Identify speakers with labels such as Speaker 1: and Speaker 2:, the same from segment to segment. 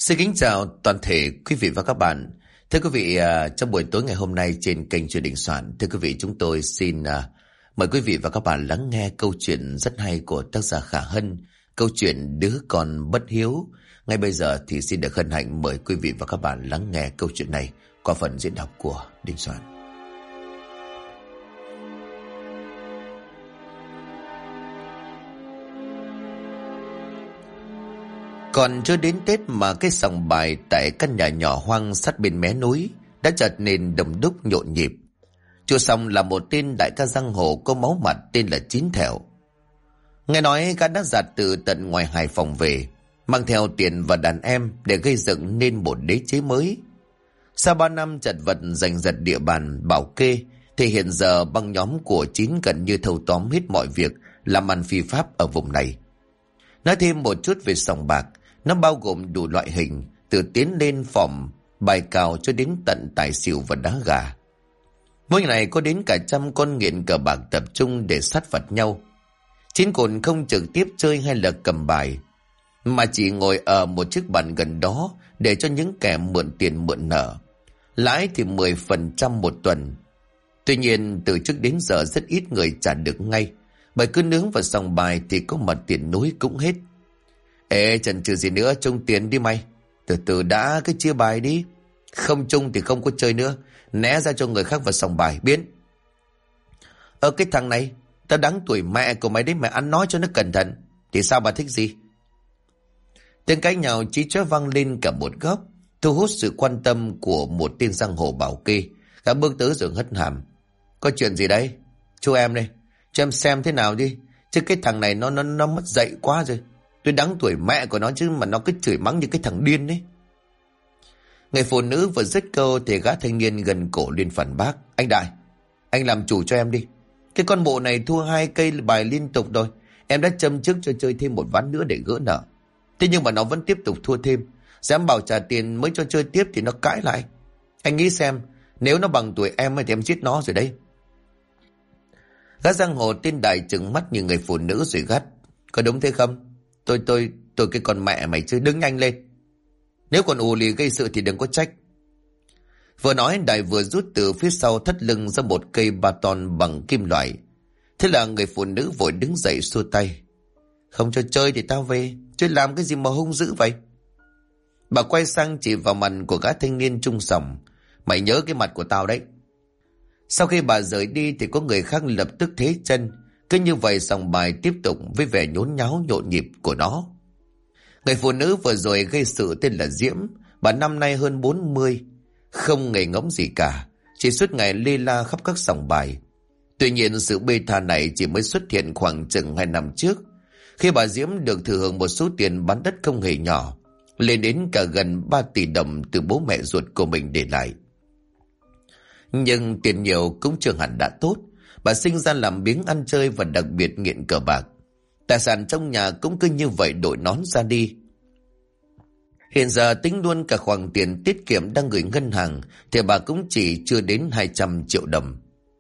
Speaker 1: Xin kính chào toàn thể quý vị và các bạn. Thưa quý vị, trong buổi tối ngày hôm nay trên kênh Truyền Đình Soạn, thưa quý vị, chúng tôi xin mời quý vị và các bạn lắng nghe câu chuyện rất hay của tác giả Khả Hân, câu chuyện Đứa Con Bất Hiếu. Ngay bây giờ thì xin được hân hạnh mời quý vị và các bạn lắng nghe câu chuyện này qua phần diễn đọc của Đình Soạn. Còn chưa đến Tết mà cái sòng bài tại căn nhà nhỏ hoang sát bên mé núi đã chợt nên đông đúc nhộn nhịp. Chú Sòng là một tên đại ca giang hồ có máu mặt tên là Chín Thẹo. Nghe nói gã đã giạt từ tận ngoài Hải Phòng về, mang theo tiền và đàn em để gây dựng nên một đế chế mới. Sau 3 năm chật vật giành giật địa bàn bảo kê, thì hiện giờ băng nhóm của Chín gần như thâu tóm hết mọi việc làm ăn phi pháp ở vùng này. Nói thêm một chút về sòng bạc, nó bao gồm đủ loại hình, từ tiến lên phỏm, bài cào cho đến tận tài xỉu và đá gà. Mỗi ngày có đến cả 100 con nghiện cờ bạc tập trung để sát phạt nhau. Chín cồn không trực tiếp chơi hay là cầm bài, mà chỉ ngồi ở một chiếc bàn gần đó để cho những kẻ mượn tiền mượn nợ. Lãi thì 10% một tuần. Tuy nhiên từ trước đến giờ rất ít người trả được ngay, bởi cứ nướng vào sòng bài thì có mặt tiền núi cũng hết. Ê, chần chừ gì nữa, chung tiền đi mày. Từ từ đã, cứ chia bài đi. Không chung thì không có chơi nữa. Né ra cho người khác vào sòng bài, biến. Cái thằng này, tao đáng tuổi mẹ của mày đấy, mày ăn nói cho nó cẩn thận. Thì sao bà thích gì? Tiếng cãi nhau chí chóe vang lên cả một góc, thu hút sự quan tâm của một tên giang hồ bảo kê. Gã bước tới rồi hất hàm. Có chuyện gì đấy? Chú em đây, cho em xem thế nào đi. Chứ cái thằng này nó mất dạy quá rồi. Tôi đáng tuổi mẹ của nó chứ mà nó cứ chửi mắng như cái thằng điên ấy. Người phụ nữ vừa dứt câu thì gã thanh niên gần cổ lên phản bác. Anh Đại, anh làm chủ cho em đi. Cái con bộ này thua 2 cây bài liên tục rồi. Em đã châm chước cho chơi thêm một ván nữa để gỡ nợ. Thế nhưng mà nó vẫn tiếp tục thua thêm. Dám bảo trả tiền mới cho chơi tiếp thì nó cãi lại. Anh nghĩ xem, nếu nó bằng tuổi em thì em giết nó rồi đấy. Gã giang hồ tên Đại trừng mắt như người phụ nữ rồi gắt. Có đúng thế không? Tôi cái con mẹ mày chứ, đứng nhanh lên. Nếu còn ù lì gây sự thì đừng có trách. Vừa nói Đại vừa rút từ phía sau thắt lưng ra một cây baton bằng kim loại. Thế là người phụ nữ vội đứng dậy xua tay. Không cho chơi thì tao về, chứ làm cái gì mà hung dữ vậy? Bà quay sang chỉ vào mặt của gã thanh niên trung sòng. Mày nhớ cái mặt của tao đấy. Sau khi bà rời đi thì có người khác lập tức thế chân. Cứ như vậy sòng bài tiếp tục với vẻ nhốn nháo nhộn nhịp của nó. Người phụ nữ vừa rồi gây sự tên là Diễm. Bà năm nay hơn 40, không nghề ngỗng gì cả, chỉ suốt ngày lê la khắp các sòng bài. Tuy nhiên sự bê tha này chỉ mới xuất hiện khoảng chừng 2 năm trước, khi bà Diễm được thừa hưởng một số tiền bán đất không hề nhỏ, lên đến cả gần 3 tỷ đồng từ bố mẹ ruột của mình để lại. Nhưng tiền nhiều cũng chưa hẳn đã tốt. Bà sinh ra làm biếng ăn chơi và đặc biệt nghiện cờ bạc. Tài sản trong nhà cũng cứ như vậy đội nón ra đi. Hiện giờ tính luôn cả khoản tiền tiết kiệm đang gửi ngân hàng thì bà cũng chỉ chưa đến 200 triệu đồng.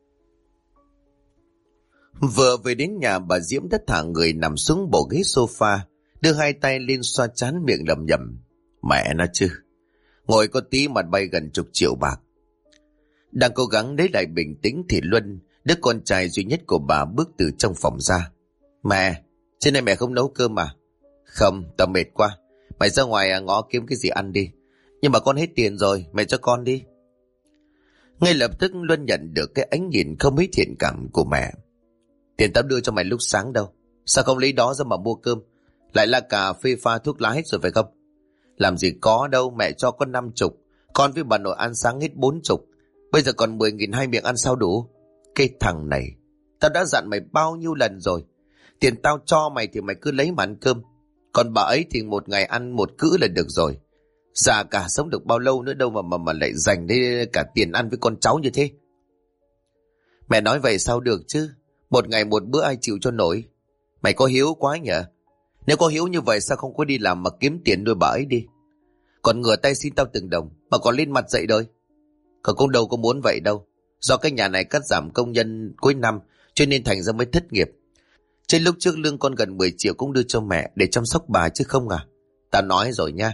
Speaker 1: Vừa về đến nhà, bà Diễm đã thả người nằm xuống bộ ghế sofa, đưa 2 tay lên xoa trán, miệng lẩm nhẩm. Mẹ nó chứ, ngồi có tí mà bay gần chục triệu bạc. Đang cố gắng lấy lại bình tĩnh thì Luân, đứa con trai duy nhất của bà, bước từ trong phòng ra. Mẹ, trên này mẹ không nấu cơm à? Không, tao mệt quá. Mày ra ngoài ngõ kiếm cái gì ăn đi. Nhưng mà con hết tiền rồi, mẹ cho con đi. Ngay lập tức Luân nhận được cái ánh nhìn không mấy thiện cảm của mẹ. Tiền tao đưa cho mày lúc sáng đâu, sao không lấy đó ra mà mua cơm? Lại là cà phê pha thuốc lá hết rồi phải không? Làm gì có đâu, mẹ cho con 50. Con với bà nội ăn sáng hết 40. Bây giờ còn 10.000 2 miệng ăn sao đủ? Cái thằng này, tao đã dặn mày bao nhiêu lần rồi. Tiền tao cho mày thì mày cứ lấy mà ăn cơm. Còn bà ấy thì một ngày ăn 1 cữ là được rồi. Già cả sống được bao lâu nữa đâu mà lại dành đi cả tiền ăn với con cháu như thế. Mẹ nói vậy sao được chứ? Một ngày một bữa ai chịu cho nổi. Mày có hiếu quá nhỉ? Nếu có hiếu như vậy sao không có đi làm mà kiếm tiền nuôi bà ấy đi? Còn ngửa tay xin tao từng đồng mà còn lên mặt dậy đời. Còn cũng đâu có muốn vậy đâu. Do cái nhà này cắt giảm công nhân cuối năm cho nên thành ra mới thất nghiệp. Trên lúc trước lương con gần 10 triệu cũng đưa cho mẹ để chăm sóc bà chứ không à? Tao nói rồi nha.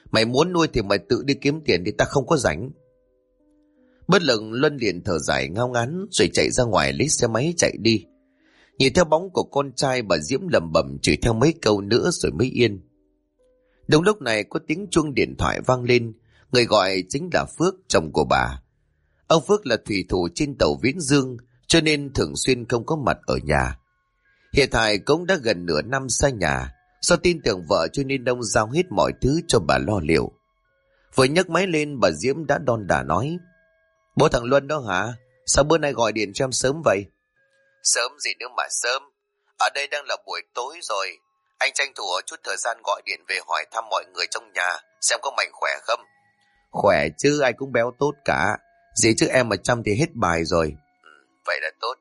Speaker 1: Mày muốn nuôi thì mày tự đi kiếm tiền đi, ta không có rảnh. Bất lực Luân liền thở dài ngao ngán rồi chạy ra ngoài lấy xe máy chạy đi. Nhìn theo bóng của con trai, bà Diễm lẩm bẩm chửi theo mấy câu nữa rồi mới yên. Đúng lúc này có tiếng chuông điện thoại vang lên. Người gọi chính là Phước, chồng của bà. Ông Phước là thủy thủ trên tàu Viễn Dương, cho nên thường xuyên không có mặt ở nhà. Hiện tại cũng đã gần nửa năm xa nhà. Do tin tưởng vợ cho nên ông giao hết mọi thứ cho bà lo liệu. Vừa nhấc máy lên, bà Diễm đã đon đả nói: Bố thằng Luân đó hả? Sao bữa nay gọi điện cho em sớm vậy? Sớm gì nữa mà sớm. Ở đây đang là buổi tối rồi. Anh tranh thủ chút thời gian gọi điện về hỏi thăm mọi người trong nhà, xem có mạnh khỏe không. Khỏe chứ, ai cũng béo tốt cả. Gì chứ em mà chăm thì hết bài rồi. Vậy là tốt.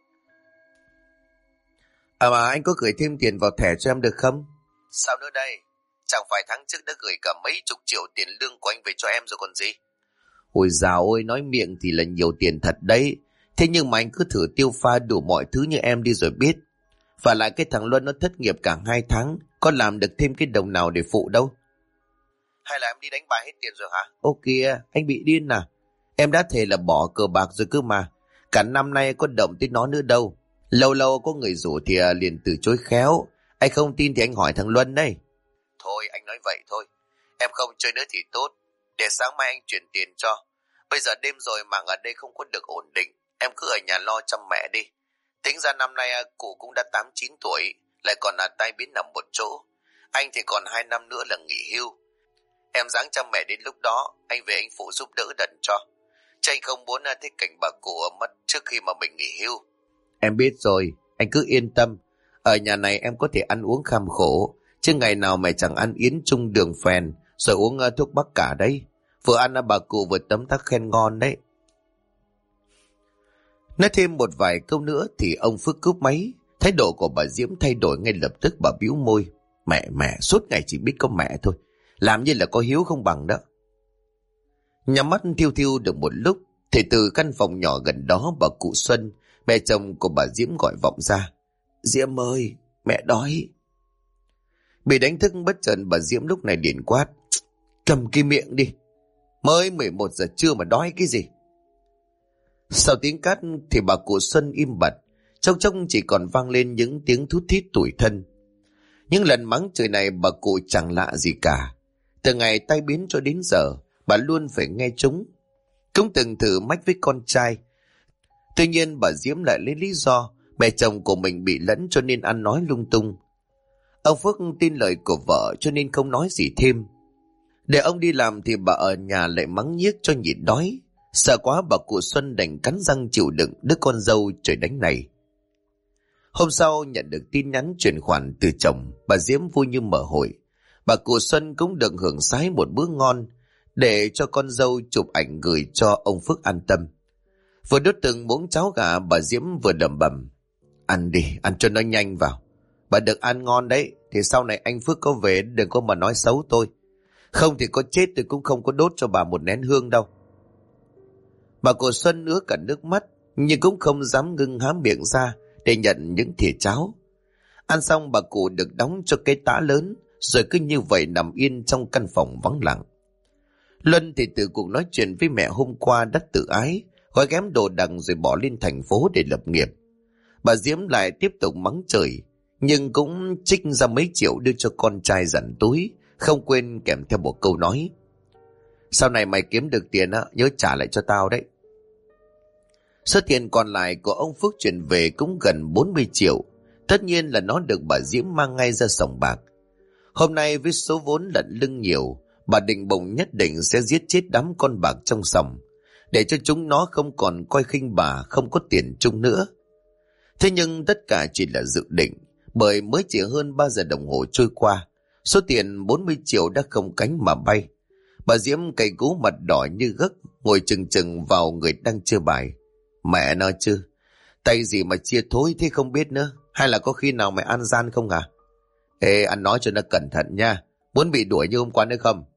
Speaker 1: Mà anh có gửi thêm tiền vào thẻ cho em được không? Sao nữa đây? Chẳng phải tháng trước đã gửi cả mấy chục triệu tiền lương của anh về cho em rồi còn gì? Ôi dào ôi, nói miệng thì là nhiều tiền thật đấy. Thế nhưng mà anh cứ thử tiêu pha đủ mọi thứ như em đi rồi biết. Và lại cái thằng Luân nó thất nghiệp cả 2 tháng, có làm được thêm cái đồng nào để phụ đâu. Hay là em đi đánh bài hết tiền rồi hả? Ô kìa, anh bị điên à? Em đã thề là bỏ cờ bạc rồi cơ mà. Cả năm nay có động tới nó nữa đâu. Lâu lâu có người rủ thì liền từ chối khéo. Anh không tin thì anh hỏi thằng Luân đây. Thôi anh nói vậy thôi. Em không chơi nữa thì tốt. Để sáng mai anh chuyển tiền cho. Bây giờ đêm rồi mà ở đây không có được ổn định. Em cứ ở nhà lo chăm mẹ đi. Tính ra năm nay cụ cũng đã 8-9 tuổi. Lại còn là tai biến nằm một chỗ. Anh thì còn 2 năm nữa là nghỉ hưu. Em ráng chăm mẹ đến lúc đó. Anh về anh phụ giúp đỡ đần cho. Chứ anh không muốn thấy cảnh bà cụ mất trước khi mà mình nghỉ hưu. Em biết rồi. Anh cứ yên tâm. Ở nhà này em có thể ăn uống kham khổ. Chứ ngày nào mày chẳng ăn yến chung đường phèn rồi uống thuốc bắc cả đấy. Vừa ăn bà cụ vừa tấm tắc khen ngon đấy. Nói thêm một vài câu nữa thì ông Phước cúp máy. Thái độ của bà Diễm thay đổi ngay lập tức. Bà bĩu môi: Mẹ suốt ngày chỉ biết có mẹ thôi. Làm như là có hiếu không bằng đó. Nhắm mắt thiêu thiêu được một lúc thì từ căn phòng nhỏ gần đó, bà cụ Xuân, mẹ chồng của bà Diễm gọi vọng ra: Diễm ơi, mẹ đói. Bị đánh thức bất chợt, bà Diễm lúc này liền quát: Cầm cái miệng đi. Mới 11 giờ trưa mà đói cái gì? Sau tiếng cắt thì bà cụ Xuân im bặt. Trong trông chỉ còn vang lên những tiếng thút thít tủi thân. Những lần mắng chửi này bà cụ chẳng lạ gì cả. Từ ngày tai biến cho đến giờ, bà luôn phải nghe chúng. Cũng từng thử mách với con trai. Tuy nhiên bà Diễm lại lấy lý do mẹ chồng của mình bị lẫn cho nên ăn nói lung tung. Ông Phước tin lời của vợ cho nên không nói gì thêm. Để ông đi làm thì bà ở nhà lại mắng nhiếc cho nhịn đói. Sợ quá bà cụ Xuân đành cắn răng chịu đựng đứa con dâu trời đánh này. Hôm sau nhận được tin nhắn chuyển khoản từ chồng, bà Diễm vui như mở hội. Bà cụ Xuân cũng được hưởng sái một bữa ngon để cho con dâu chụp ảnh gửi cho ông Phước an tâm. Vừa đốt từng muỗng cháo gà, bà Diễm vừa đầm bầm: Ăn đi, ăn cho nó nhanh vào. Bà được ăn ngon đấy, thì sau này anh Phước có về đừng có mà nói xấu tôi. Không thì có chết tôi cũng không có đốt cho bà một nén hương đâu. Bà cụ Xuân ứa cả nước mắt, nhưng cũng không dám ngưng há miệng ra để nhận những thìa cháo. Ăn xong bà cụ được đóng cho cái tã lớn, rồi cứ như vậy nằm yên trong căn phòng vắng lặng. Luân thì từ cuộc nói chuyện với mẹ hôm qua đã tự ái, gói ghém đồ đạc rồi bỏ lên thành phố để lập nghiệp. Bà Diễm lại tiếp tục mắng chửi, nhưng cũng trích ra mấy triệu đưa cho con trai dặn túi, không quên kèm theo một câu nói: Sau này mày kiếm được tiền nhớ trả lại cho tao đấy. Số tiền còn lại của ông Phước chuyển về cũng gần 40 triệu. Tất nhiên là nó được bà Diễm mang ngay ra sòng bạc. Hôm nay với số vốn lận lưng nhiều, bà định bụng nhất định sẽ giết chết đám con bạc trong sòng, để cho chúng nó không còn coi khinh bà không có tiền chung nữa. Thế nhưng tất cả chỉ là dự định, bởi mới chỉ hơn 3 giờ đồng hồ trôi qua, số tiền 40 triệu đã không cánh mà bay. Bà Diễm cay cú mặt đỏ như gấc, ngồi chừng chừng vào người đang chơi bài. Mẹ nói chứ, tay gì mà chia thối thế không biết nữa, hay là có khi nào mày ăn gian không hả? Ê, ăn nói cho nó cẩn thận nha, muốn bị đuổi như hôm qua nữa không?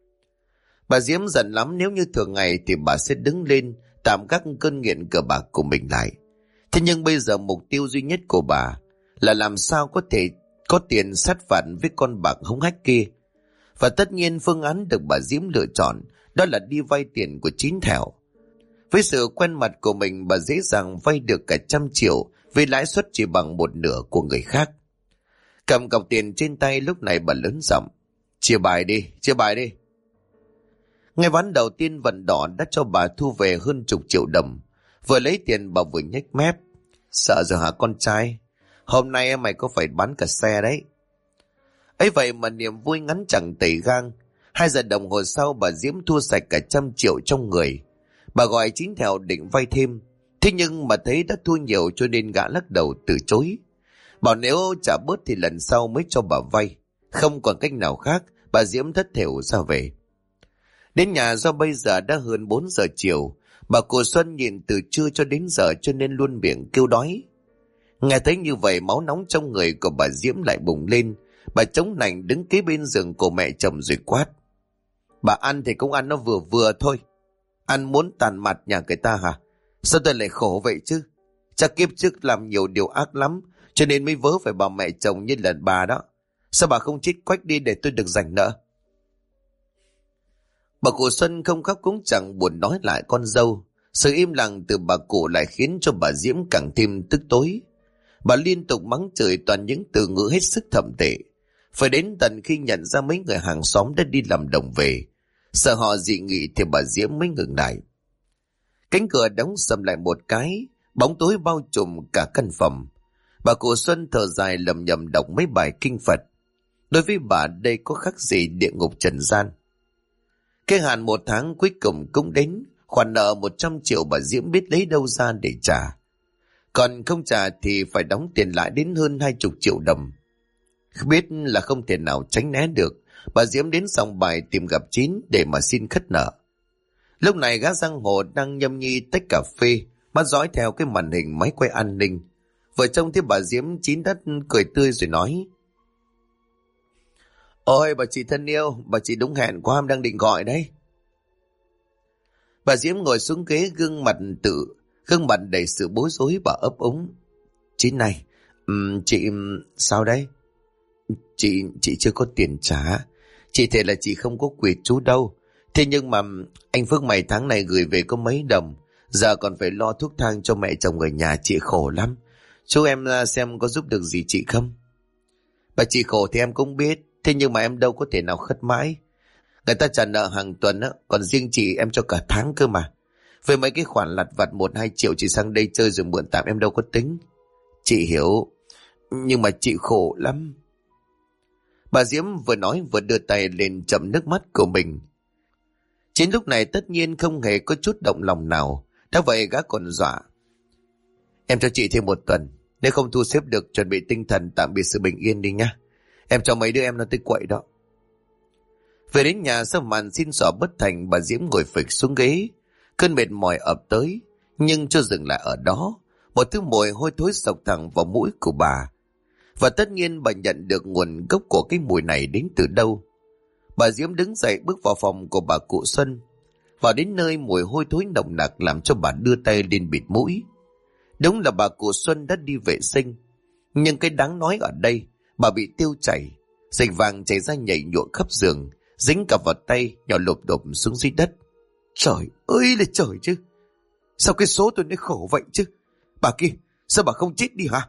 Speaker 1: Bà Diễm giận lắm, nếu như thường ngày thì bà sẽ đứng lên tạm gác cơn nghiện cờ bạc của mình lại. Thế nhưng bây giờ mục tiêu duy nhất của bà là làm sao có thể có tiền sát phạt với con bạc hống hách kia. Và tất nhiên phương án được bà Diễm lựa chọn đó là đi vay tiền của Chín Thẻo. Với sự quen mặt của mình, bà dễ dàng vay được cả 100 triệu với lãi suất chỉ bằng một nửa của người khác. Cầm cọc tiền trên tay, lúc này bà lớn giọng: chia bài đi, chia bài đi. Ngay ván đầu tiên Vận Đỏ đã cho bà thu về hơn 10 triệu đồng. Vừa lấy tiền bà vừa nhếch mép: sợ rồi hả con trai? Hôm nay mày có phải bán cả xe đấy. Ấy vậy mà niềm vui ngắn chẳng tẩy gang. 2 giờ đồng hồ sau, bà Diễm thua sạch cả 100 triệu trong người. Bà gọi Chín Thẻo định vay thêm, thế nhưng mà thấy đã thua nhiều cho nên gã lắc đầu từ chối. Bảo nếu trả bớt thì lần sau mới cho bà vay. Không còn cách nào khác, bà Diễm thất thểu ra về. Đến nhà do bây giờ đã hơn 4 giờ chiều, bà cụ Xuân nhìn từ trưa cho đến giờ cho nên luôn miệng kêu đói. Nghe thấy như vậy, máu nóng trong người của bà Diễm lại bùng lên. Bà chống nạnh đứng kế bên giường của mẹ chồng rồi quát: bà ăn thì cũng ăn nó vừa vừa thôi. Ăn muốn tàn mặt nhà người ta hả? Sao tôi lại khổ vậy chứ? Chắc kiếp trước làm nhiều điều ác lắm cho nên mới vớ phải bà mẹ chồng như lần bà đó. Sao bà không chết quách đi để tôi được rảnh nợ? Bà cụ Xuân không khóc cũng chẳng buồn nói lại con dâu. Sự im lặng từ bà cụ lại khiến cho bà Diễm càng thêm tức tối. Bà liên tục mắng chửi toàn những từ ngữ hết sức thậm tệ. Phải đến tận khi nhận ra mấy người hàng xóm đã đi làm đồng về, sợ họ dị nghị thì bà Diễm mới ngừng lại. Cánh cửa đóng sầm lại một cái, bóng tối bao trùm cả căn phòng. Bà cụ Xuân thở dài lầm nhầm đọc mấy bài kinh Phật. Đối với bà đây có khác gì địa ngục trần gian. Cái hạn 1 tháng cuối cùng cũng đến. Khoản nợ 100 triệu bà Diễm biết lấy đâu ra để trả. Còn không trả thì phải đóng tiền lại đến hơn 20 triệu đồng. Biết là không thể nào tránh né được, bà Diễm đến sòng bài tìm gặp Chín để mà xin khất nợ. Lúc này gã giang hồ đang nhâm nhi tách cà phê, mắt dõi theo cái màn hình máy quay an ninh. Vừa trông thấy bà Diễm, Chín đất cười tươi rồi nói: ôi bà chị thân yêu, bà chị đúng hẹn quá, em đang định gọi đấy. Bà Diễm ngồi xuống ghế, gương mặt đầy sự bối rối. Bà ấp úng: Chín này, chị sao đấy? Chị chưa có tiền trả. Chị thể là chị không có quỵt chú đâu. Thế nhưng mà anh Phước mày tháng này gửi về có mấy đồng, giờ còn phải lo thuốc thang cho mẹ chồng ở nhà, chị khổ lắm. Chú em xem có giúp được gì chị không? Bà chị khổ thì em cũng biết, thế nhưng mà em đâu có thể nào khất mãi. Người ta trả nợ hàng tuần á, còn riêng chị em cho cả tháng cơ mà. Với mấy cái khoản lặt vặt 1-2 triệu chị sang đây chơi rồi mượn tạm em đâu có tính. Chị hiểu, nhưng mà chị khổ lắm. Bà Diễm vừa nói vừa đưa tay lên chậm nước mắt của mình. Chính lúc này tất nhiên không hề có chút động lòng nào. Đã vậy gã còn dọa: em cho chị thêm 1 tuần, nếu không thu xếp được chuẩn bị tinh thần tạm biệt sự bình yên đi nha. Em cho mấy đứa em nó tới quậy đó. Về đến nhà sau màn xin xỏ bất thành, bà Diễm ngồi phịch xuống ghế. Cơn mệt mỏi ập tới, nhưng chưa dừng lại ở đó. Một thứ mùi hôi thối xộc thẳng vào mũi của bà. Và tất nhiên bà nhận được nguồn gốc của cái mùi này đến từ đâu. Bà Diễm đứng dậy bước vào phòng của bà cụ Xuân. Vào đến nơi, mùi hôi thối nồng nặc làm cho bà đưa tay lên bịt mũi. Đúng là bà cụ Xuân đã đi vệ sinh. Nhưng cái đáng nói ở đây, bà bị tiêu chảy. Dịch vàng chảy ra nhảy nhụa khắp giường, dính cả vào tay, nhỏ lộp độp xuống dưới đất. Trời ơi là trời chứ! Sao cái số tôi nó khổ vậy chứ? Bà kia, sao bà không chết đi hả?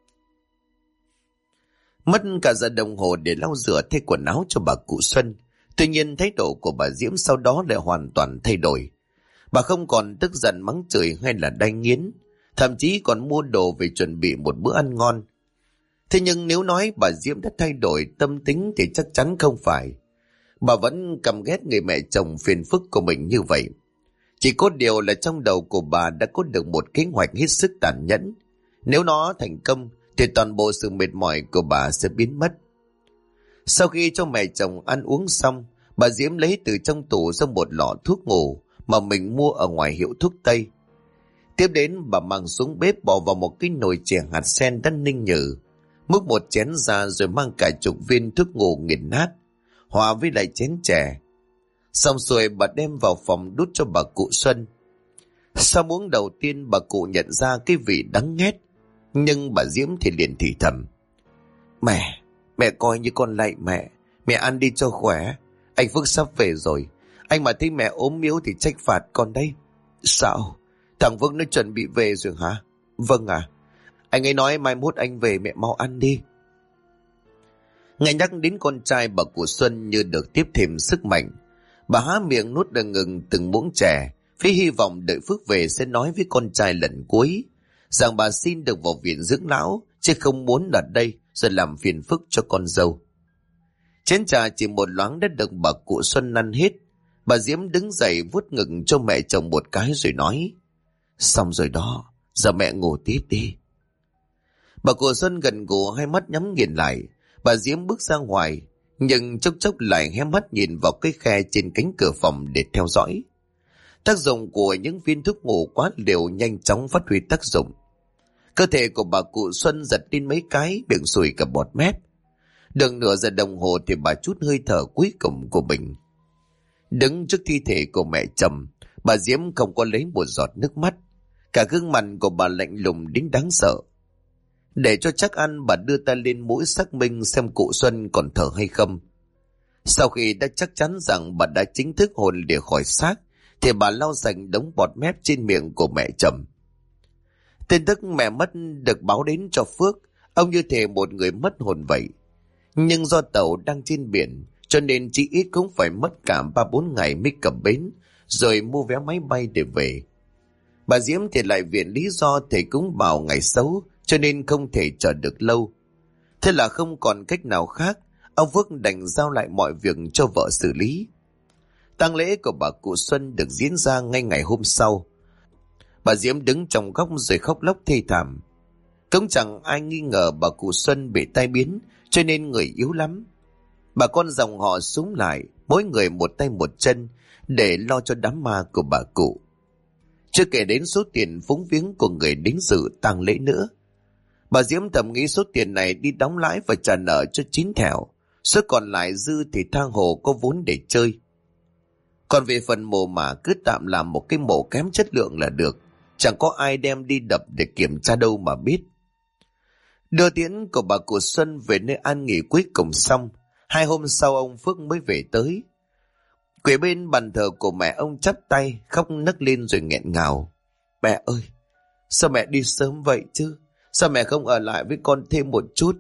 Speaker 1: Mất cả giờ đồng hồ để lau rửa thay quần áo cho bà cụ Xuân. Tuy nhiên thái độ của bà Diễm sau đó lại hoàn toàn thay đổi. Bà không còn tức giận mắng chửi hay là đay nghiến, thậm chí còn mua đồ về chuẩn bị một bữa ăn ngon. Thế nhưng nếu nói bà Diễm đã thay đổi tâm tính thì chắc chắn không phải. Bà vẫn căm ghét người mẹ chồng phiền phức của mình như vậy. Chỉ có điều là trong đầu của bà đã có được một kế hoạch hết sức tàn nhẫn. Nếu nó thành công thì toàn bộ sự mệt mỏi của bà sẽ biến mất. Sau khi cho mẹ chồng ăn uống xong, bà Diễm lấy từ trong tủ ra một lọ thuốc ngủ mà mình mua ở ngoài hiệu thuốc Tây. Tiếp đến bà mang xuống bếp bỏ vào một cái nồi chè hạt sen đã ninh nhừ, múc một chén ra rồi mang cả chục viên thuốc ngủ nghiền nát, hòa với lại chén chè. Xong rồi bà đem vào phòng đút cho bà cụ Xuân. Sau muỗng đầu tiên bà cụ nhận ra cái vị đắng nghét, nhưng bà Diễm thì liền thì thầm: Mẹ coi như con lạy mẹ Mẹ ăn đi cho khỏe. Anh Phước sắp về rồi. Anh mà thấy mẹ ốm yếu thì trách phạt con đấy. Sao? Thằng Phước nó chuẩn bị về rồi hả? Vâng à. Anh ấy nói mai mốt anh về, mẹ mau ăn đi. Nghe nhắc đến con trai, bà cụ Xuân như được tiếp thêm sức mạnh. Bà há miệng nuốt đừng ngừng từng muỗng chè, với hy vọng đợi Phước về sẽ nói với con trai lần cuối rằng bà xin được vào viện dưỡng lão, chứ không muốn ở đây rồi làm phiền phức cho con dâu. Chén trà chỉ một loáng đã được bà cụ Xuân ăn hết. Bà Diễm đứng dậy vuốt ngực cho mẹ chồng một cái rồi nói: Xong rồi đó, giờ mẹ ngủ tiếp đi. Bà cụ Xuân gần gù, hai mắt nhắm nghiền lại. Bà Diễm bước ra ngoài, nhưng chốc chốc lại hé mắt nhìn vào cái khe trên cánh cửa phòng để theo dõi. Tác dụng của những viên thuốc ngủ quá liều nhanh chóng phát huy tác dụng. Cơ thể của bà cụ Xuân giật lên mấy cái, miệng sùi cả bọt mép. Được nửa giờ đồng hồ thì bà trút hơi thở cuối cùng của mình. Đứng trước thi thể của mẹ chồng, bà Diễm không có lấy một giọt nước mắt. Cả gương mặt của bà lạnh lùng đến đáng sợ. Để cho chắc ăn, bà đưa tay lên mũi xác minh xem cụ Xuân còn thở hay không. Sau khi đã chắc chắn rằng bà đã chính thức hồn lìa khỏi xác, thì bà lau sạch đống bọt mép trên miệng của mẹ chồng. Tin tức mẹ mất được báo đến cho Phước. Ông như thể một người mất hồn vậy. Nhưng do tàu đang trên biển, cho nên chỉ ít cũng phải mất cả 3-4 ngày mới cập bến, rồi mua vé máy bay để về. Bà Diễm thì lại viện lý do thầy cúng bảo ngày xấu, cho nên không thể chờ được lâu. Thế là không còn cách nào khác, ông Phước đành giao lại mọi việc cho vợ xử lý. Tang lễ của bà cụ Xuân được diễn ra ngay ngày hôm sau. Bà Diễm đứng trong góc rồi khóc lóc thê thảm. Cũng chẳng ai nghi ngờ bà cụ Xuân bị tai biến, cho nên người yếu lắm. Bà con dòng họ xúm lại, mỗi người một tay một chân, để lo cho đám ma của bà cụ. Chưa kể đến số tiền phúng viếng của người đến dự tang lễ nữa. Bà Diễm thầm nghĩ số tiền này đi đóng lãi và trả nợ cho 9 thẻo, số còn lại dư thì tha hồ có vốn để chơi. Còn về phần mồ mả cứ tạm làm một cái mộ kém chất lượng là được, chẳng có ai đem đi đập để kiểm tra đâu mà biết. Đưa tiễn của bà cụ Xuân về nơi an nghỉ cuối cùng xong, 2 hôm sau ông Phước mới về tới. Quỳ bên bàn thờ của mẹ, ông chắp tay khóc nấc lên rồi nghẹn ngào. Mẹ ơi, sao mẹ đi sớm vậy chứ? Sao mẹ không ở lại với con thêm một chút?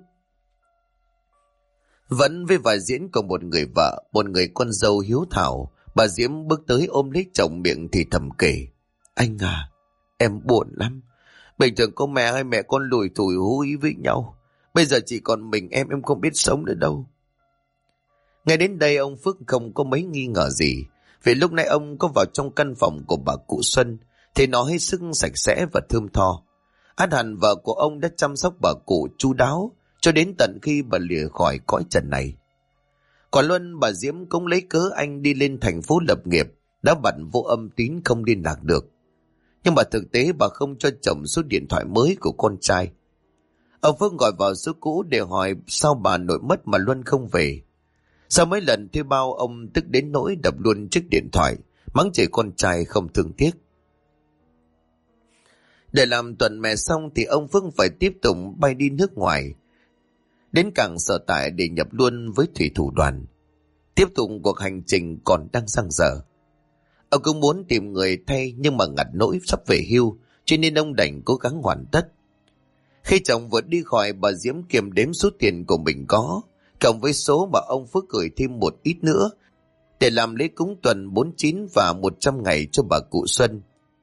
Speaker 1: Vẫn với vai diễn của một người vợ, một người con dâu hiếu thảo, bà Diễm bước tới ôm lấy chồng, miệng thì thầm kể: Anh à, em buồn lắm. Bình thường có mẹ hay mẹ con lủi thủi hú ý với nhau. Bây giờ chỉ còn mình em không biết sống nữa đâu. Ngay đến đây ông Phước không có mấy nghi ngờ gì. Vì lúc nãy ông có vào trong căn phòng của bà cụ Xuân, thì nó hết sức sạch sẽ và thơm tho. Ắt hẳn vợ của ông đã chăm sóc bà cụ chu đáo cho đến tận khi bà lìa khỏi cõi trần này. Còn Luân, bà Diễm cũng lấy cớ anh đi lên thành phố lập nghiệp, đã bật vô âm tín không liên lạc được. Nhưng mà thực tế bà không cho chồng số điện thoại mới của con trai. Ông Phước gọi vào số cũ để hỏi sao bà nội mất mà Luân không về. Sau mấy lần thuê bao, ông tức đến nỗi đập luôn chiếc điện thoại, mắng chửi con trai không thương tiếc. Để làm tuần mẹ xong thì ông Phước phải tiếp tục bay đi nước ngoài, đến cảng Sở Tại để nhập luôn với thủy thủ đoàn. Tiếp tục cuộc hành trình còn đang dang dở. Ông cũng muốn tìm người thay, nhưng mà ngặt nỗi sắp về hưu, cho nên ông đành cố gắng hoàn tất. Khi chồng vượt đi khỏi, bà Diễm kiềm đếm số tiền của mình có, cộng với số mà ông Phước gửi thêm một ít nữa, để làm lễ cúng tuần 49 và 100 ngày cho bà cụ Xuân.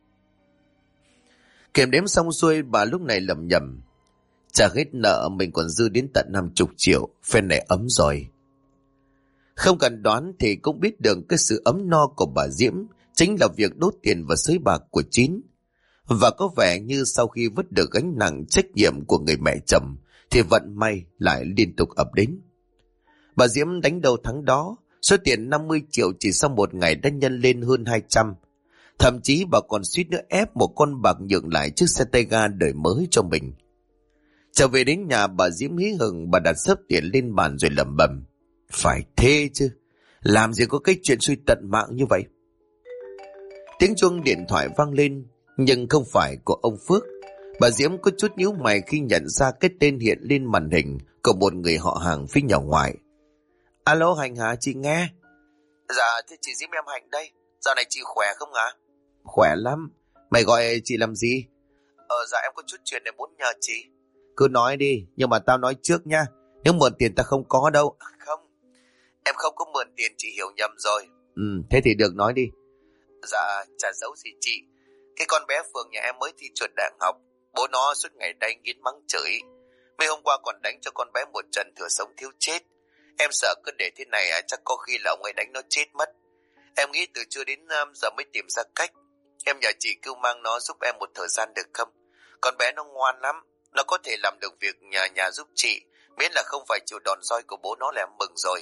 Speaker 1: Kiềm đếm xong xuôi, bà lúc này lẩm nhẩm: trả hết nợ mình còn dư đến tận 50 triệu, phen này ấm rồi. Không cần đoán thì cũng biết được cái sự ấm no của bà Diễm chính là việc đốt tiền và sới bạc của Chín. Và có vẻ như sau khi vứt được gánh nặng trách nhiệm của người mẹ chồng, thì vận may lại liên tục ập đến. Bà Diễm đánh đầu thắng đó, số tiền 50 triệu chỉ sau một ngày đã nhân lên hơn 200. Thậm chí bà còn suýt nữa ép một con bạc nhượng lại chiếc xe tay ga đời mới cho mình. Trở về đến nhà, bà Diễm hí hửng, bà đặt xấp tiền lên bàn rồi lẩm bẩm: phải thế chứ, làm gì có cái chuyện suy tận mạng như vậy. Tiếng chuông điện thoại vang lên, nhưng không phải của ông Phước. Bà Diễm có chút nhíu mày khi nhận ra cái tên hiện lên màn hình của một người họ hàng phía nhà ngoại. Alo Hành hả, chị nghe. Dạ, thế chị giúp em Hành đây. Dạo này chị khỏe không ạ? Khỏe lắm. Mày gọi chị làm gì? Dạ em có chút chuyện để muốn nhờ chị. Cứ nói đi, nhưng mà tao nói trước nha. Nếu mượn tiền ta không có đâu. Không, em không có mượn tiền, chị hiểu nhầm rồi. Thế thì được, nói đi. Dạ, chả giấu gì chị. Cái con bé Phương nhà em mới thi trượt đại học. Bố nó suốt ngày đánh nghiến mắng chửi. Mấy hôm qua còn đánh cho con bé một trận thừa sống thiếu chết. Em sợ cứ để thế này chắc có khi là ông ấy đánh nó chết mất. Em nghĩ từ trưa đến giờ mới tìm ra cách. Em nhờ chị cứu mang nó giúp em một thời gian được không? Con bé nó ngoan lắm. Nó có thể làm được việc nhà giúp chị. Miễn là không phải chịu đòn roi của bố nó là em mừng rồi.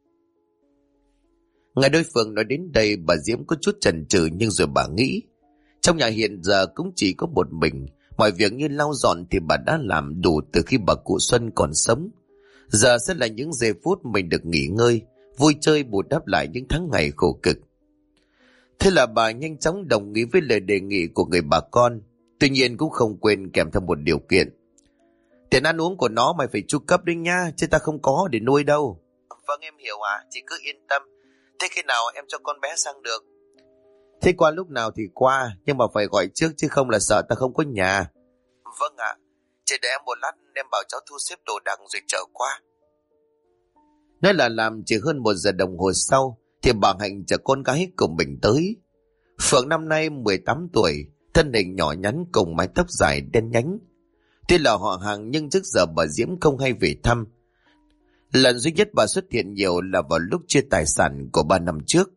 Speaker 1: Nghe đối phương nói đến đây, bà Diễm có chút chần chừ, nhưng rồi bà nghĩ trong nhà hiện giờ cũng chỉ có một mình. Mọi việc như lau dọn thì bà đã làm đủ từ khi bà cụ Xuân còn sống. Giờ sẽ là những giây phút mình được nghỉ ngơi, vui chơi bù đắp lại những tháng ngày khổ cực. Thế là bà nhanh chóng đồng ý với lời đề nghị của người bà con. Tuy nhiên cũng không quên kèm theo một điều kiện. Tiền ăn uống của nó mày phải chu cấp đấy nha, chứ ta không có để nuôi đâu. Vâng em hiểu ạ, chị cứ yên tâm. Thế khi nào em cho con bé sang được? Thế qua lúc nào thì qua, nhưng mà phải gọi trước chứ không là sợ ta không có nhà. Vâng ạ, chị để em một lát, em bảo cháu thu xếp đồ đạc rồi chở qua. Nói là làm chỉ hơn 1 giờ đồng hồ sau thì bà Hạnh chở con gái cùng mình tới. Phượng năm nay 18 tuổi, thân hình nhỏ nhắn cùng mái tóc dài đen nhánh. Tuy là họ hàng nhưng trước giờ bà Diễm không hay về thăm. Lần duy nhất bà xuất hiện nhiều là vào lúc chia tài sản của 3 năm trước.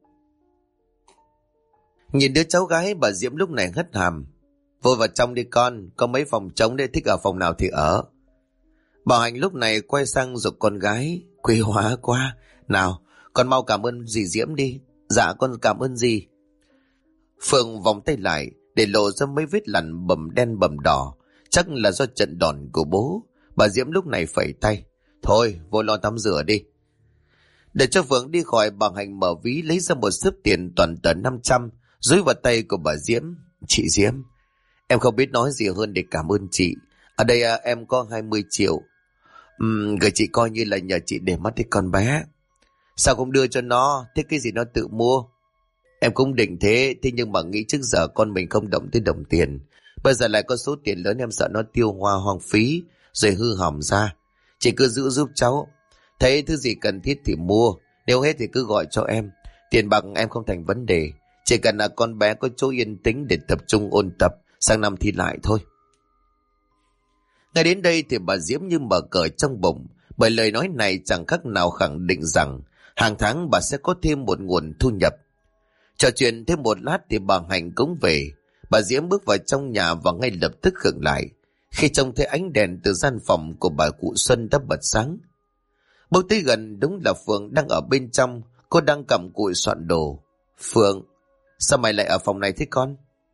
Speaker 1: Nhìn đứa cháu gái, bà Diễm lúc này hất hàm. Vô vào trong đi con, có mấy phòng trống để thích ở phòng nào thì ở. Bà Hạnh lúc này quay sang giục con gái. Quý hóa quá. Nào, con mau cảm ơn dì Diễm đi. Dạ con cảm ơn dì. Phượng vòng tay lại để lộ ra mấy vết lằn bầm đen bầm đỏ. Chắc là do trận đòn của bố. Bà Diễm lúc này phẩy tay. Thôi, vô lo tắm rửa đi. Để cho Phượng đi khỏi, bà Hạnh mở ví lấy ra một xấp tiền toàn tờ 500, dúi vào tay của bà Diễm. Chị Diễm, em không biết nói gì hơn để cảm ơn chị. Ở đây em có 20 triệu. Gửi chị coi như là nhờ chị để mắt đến con bé. Sao không đưa cho nó, thế cái gì nó tự mua. Em cũng định thế, thế nhưng mà nghĩ trước giờ con mình không động tới đồng tiền. Bây giờ lại có số tiền lớn, em sợ nó tiêu hoa hoang phí rồi hư hỏng ra. Chị cứ giữ giúp cháu. Thấy thứ gì cần thiết thì mua, nếu hết thì cứ gọi cho em. Tiền bạc em không thành vấn đề, chỉ cần là con bé có chỗ yên tĩnh để tập trung ôn tập, sang năm thi lại thôi. Ngay đến đây thì bà Diễm như mở cờ trong bụng, bởi lời nói này chẳng khác nào khẳng định rằng hàng tháng bà sẽ có thêm một nguồn thu nhập. Trò chuyện thêm một lát thì bà Hạnh cũng về. Bà Diễm bước vào trong nhà và ngay lập tức khựng lại khi trông thấy ánh đèn từ gian phòng của bà cụ Xuân đã bật sáng. Bước tới gần, đúng là Phượng đang ở bên trong. Cô đang cặm cụi soạn đồ. Phượng, sao mày lại ở phòng này thế con?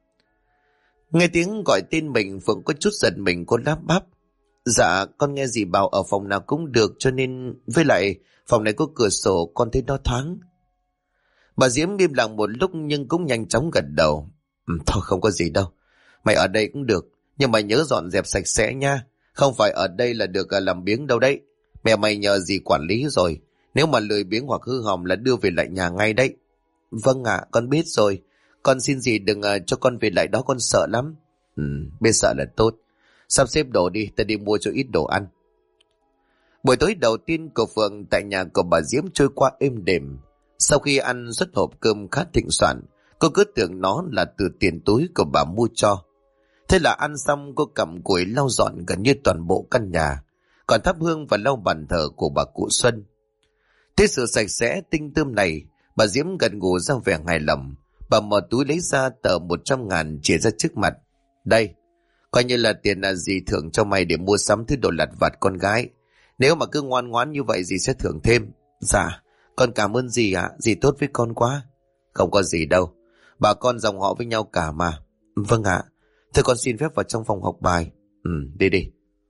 Speaker 1: Nghe tiếng gọi tên mình, Phượng có chút giật mình, cô lắp bắp. Dạ, con nghe dì bảo ở phòng nào cũng được, cho nên với lại phòng này có cửa sổ, con thấy nó thoáng. Bà Diễm im lặng một lúc nhưng cũng nhanh chóng gật đầu. Thôi không có gì đâu, mày ở đây cũng được, nhưng mà nhớ dọn dẹp sạch sẽ nha. Không phải ở đây là được làm biếng đâu đấy. Mẹ mày nhờ dì quản lý rồi, nếu mà lười biếng hoặc hư hỏng là đưa về lại nhà ngay đấy. Vâng ạ, con biết rồi. Con xin dì đừng cho con về lại đó, con sợ lắm. Biết sợ là tốt. Sắp xếp đồ đi, ta đi mua cho ít đồ ăn. Buổi tối đầu tiên của Phượng tại nhà của bà Diễm trôi qua êm đềm. Sau khi ăn suất hộp cơm khá thịnh soạn, cô cứ tưởng nó là từ tiền túi của bà mua cho. Thế là ăn xong, cô cặm cụi lau dọn gần như toàn bộ căn nhà, còn thắp hương và lau bàn thờ của bà cụ Xuân. Thế sự sạch sẽ tinh tươm này, bà Diễm gần ngủ ra vẻ hài lòng. Bà mở túi lấy ra tờ 100.000 chia ra trước mặt. Đây, coi như là tiền là dì thưởng cho mày để mua sắm thứ đồ lặt vặt con gái. Nếu mà cứ ngoan ngoãn như vậy dì sẽ thưởng thêm. Dạ, con cảm ơn dì ạ, dì tốt với con quá. Không có gì đâu, bà con dòng họ với nhau cả mà. Vâng ạ, thôi con xin phép vào trong phòng học bài. Đi đi.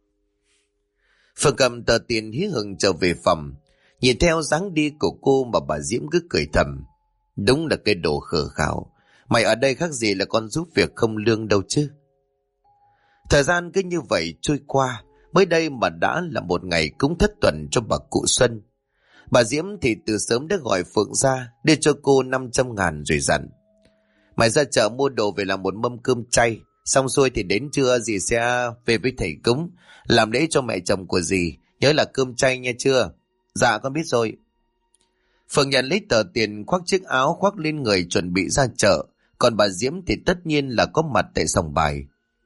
Speaker 1: Phượng cầm tờ tiền hí hửng trở về phòng. Nhìn theo dáng đi của cô mà bà Diễm cứ cười thầm. Đúng là cái đồ khờ khảo. Mày ở đây khác gì là con giúp việc không lương đâu chứ. Thời gian cứ như vậy trôi qua. Mới đây mà đã là một ngày cúng thất tuần cho bà cụ Xuân. Bà Diễm thì từ sớm đã gọi Phượng ra, đưa cho cô 500.000 rồi dặn: mày ra chợ mua đồ về làm một mâm cơm chay, xong xuôi thì đến trưa dì sẽ về với thầy cúng, làm lễ cho mẹ chồng của dì, nhớ là cơm chay nha chưa? Dạ con biết rồi. Phượng nhận lấy tờ tiền, khoác chiếc áo khoác lên người chuẩn bị ra chợ, còn bà Diễm thì tất nhiên là có mặt tại sòng bài.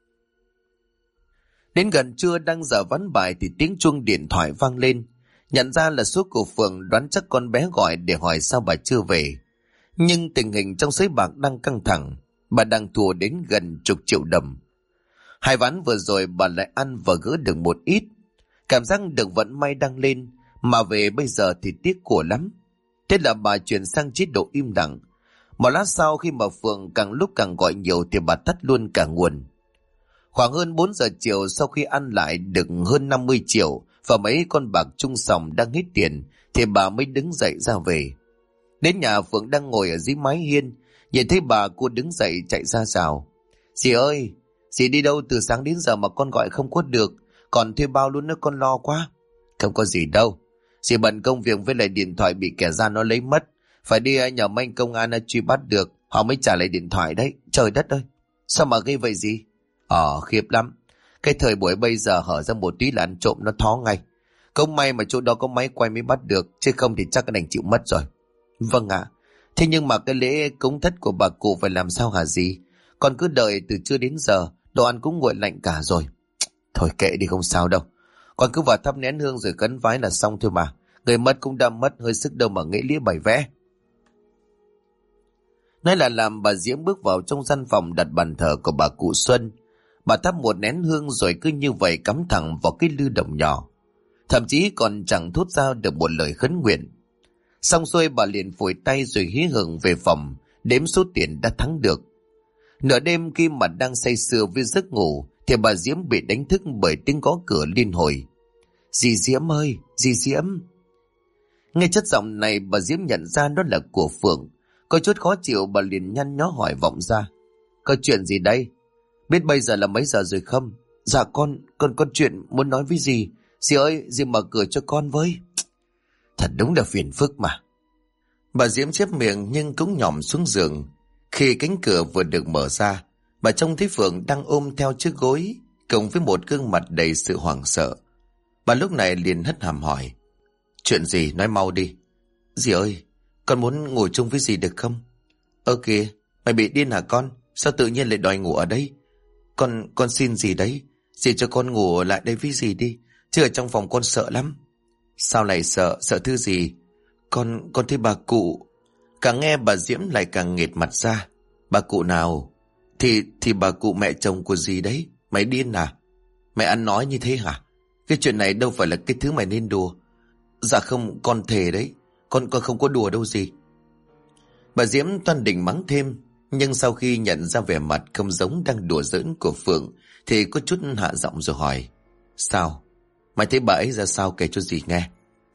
Speaker 1: Đến gần trưa đang giờ ván bài thì tiếng chuông điện thoại vang lên. Nhận ra là số của Phượng, đoán chắc con bé gọi để hỏi sao bà chưa về. Nhưng tình hình trong sới bạc đang căng thẳng, bà đang thua đến gần chục triệu đồng. Hai ván vừa rồi bà lại ăn và gỡ được một ít. Cảm giác được vận may đang lên, mà về bây giờ thì tiếc của lắm. Thế là bà chuyển sang chế độ im lặng. Một lát sau khi mà Phượng càng lúc càng gọi nhiều thì bà tắt luôn cả nguồn. Khoảng hơn 4 giờ chiều, sau khi ăn lại được hơn 50 triệu và mấy con bạc chung sòng đang hết tiền, thì bà mới đứng dậy ra về. Đến nhà, Phượng đang ngồi ở dưới mái hiên, nhìn thấy bà, cô đứng dậy chạy ra rào: dì ơi, dì đi đâu từ sáng đến giờ mà con gọi không có được, còn thuê bao luôn nữa, con lo quá. Không có gì đâu, dì bận công việc với lại điện thoại bị kẻ gian nó lấy mất, phải đi nhờ anh công an truy bắt được họ mới trả lại điện thoại đấy. Trời đất ơi, sao mà gây vậy gì? Khiếp lắm, cái thời buổi bây giờ hở ra một tí là ăn trộm nó thó ngay. Không may mà chỗ đó có máy quay mới bắt được, chứ không thì chắc đành chịu mất rồi. Vâng ạ. Thế nhưng mà cái lễ cúng thất của bà cụ phải làm sao hả dì? Con cứ đợi từ trưa đến giờ, đồ ăn cũng nguội lạnh cả rồi. Thôi kệ đi, không sao đâu. Con cứ vào thắp nén hương rồi khấn vái là xong thôi mà. Người mất cũng đã mất, hơi sức đâu mà nghĩ lĩa bày vẽ. Nói là làm, bà Diễm bước vào trong gian phòng đặt bàn thờ của bà cụ Xuân. Bà thắp một nén hương rồi cứ như vậy cắm thẳng vào cái lư đồng nhỏ. Thậm chí còn chẳng thốt ra được một lời khấn nguyện. Xong xuôi bà liền phủi tay rồi hí hửng về phòng, đếm số tiền đã thắng được. Nửa đêm khi mà đang say sưa với giấc ngủ, thì bà Diễm bị đánh thức bởi tiếng gõ cửa liên hồi. Dì Diễm ơi, dì Diễm. Nghe chất giọng này, bà Diễm nhận ra đó là của Phượng. Có chút khó chịu, bà liền nhăn nhó hỏi vọng ra: có chuyện gì đây? Biết bây giờ là mấy giờ rồi không? Dạ con chuyện muốn nói với dì. Dì ơi, dì mở cửa cho con với. Thật đúng là phiền phức mà. Bà Diễm chép miệng nhưng cũng nhòm xuống giường. Khi cánh cửa vừa được mở ra, bà trông thấy Phượng đang ôm theo chiếc gối, cùng với một gương mặt đầy sự hoảng sợ. Bà lúc này liền hất hàm hỏi: chuyện gì, nói mau đi. Dì ơi, con muốn ngủ chung với dì được không? Ơ kìa, mày bị điên hả con? Sao tự nhiên lại đòi ngủ ở đây? Con xin dì đấy, dì cho con ngủ lại đây với dì đi, chứ ở trong phòng con sợ lắm. Sao lại sợ? Sợ thứ gì? Con thấy bà cụ. Càng nghe bà Diễm lại càng nghệt mặt ra. Bà cụ nào? Thì bà cụ mẹ chồng của dì đấy. Mày điên à? Mày ăn nói như thế hả? Cái chuyện này đâu phải là cái thứ mày nên đùa. Dạ không, con thề đấy. Con không có đùa đâu gì. Bà Diễm toan định mắng thêm, nhưng sau khi nhận ra vẻ mặt không giống đang đùa giỡn của Phượng thì có chút hạ giọng rồi hỏi: sao? Mày thấy bà ấy ra sao, kể cho dì nghe.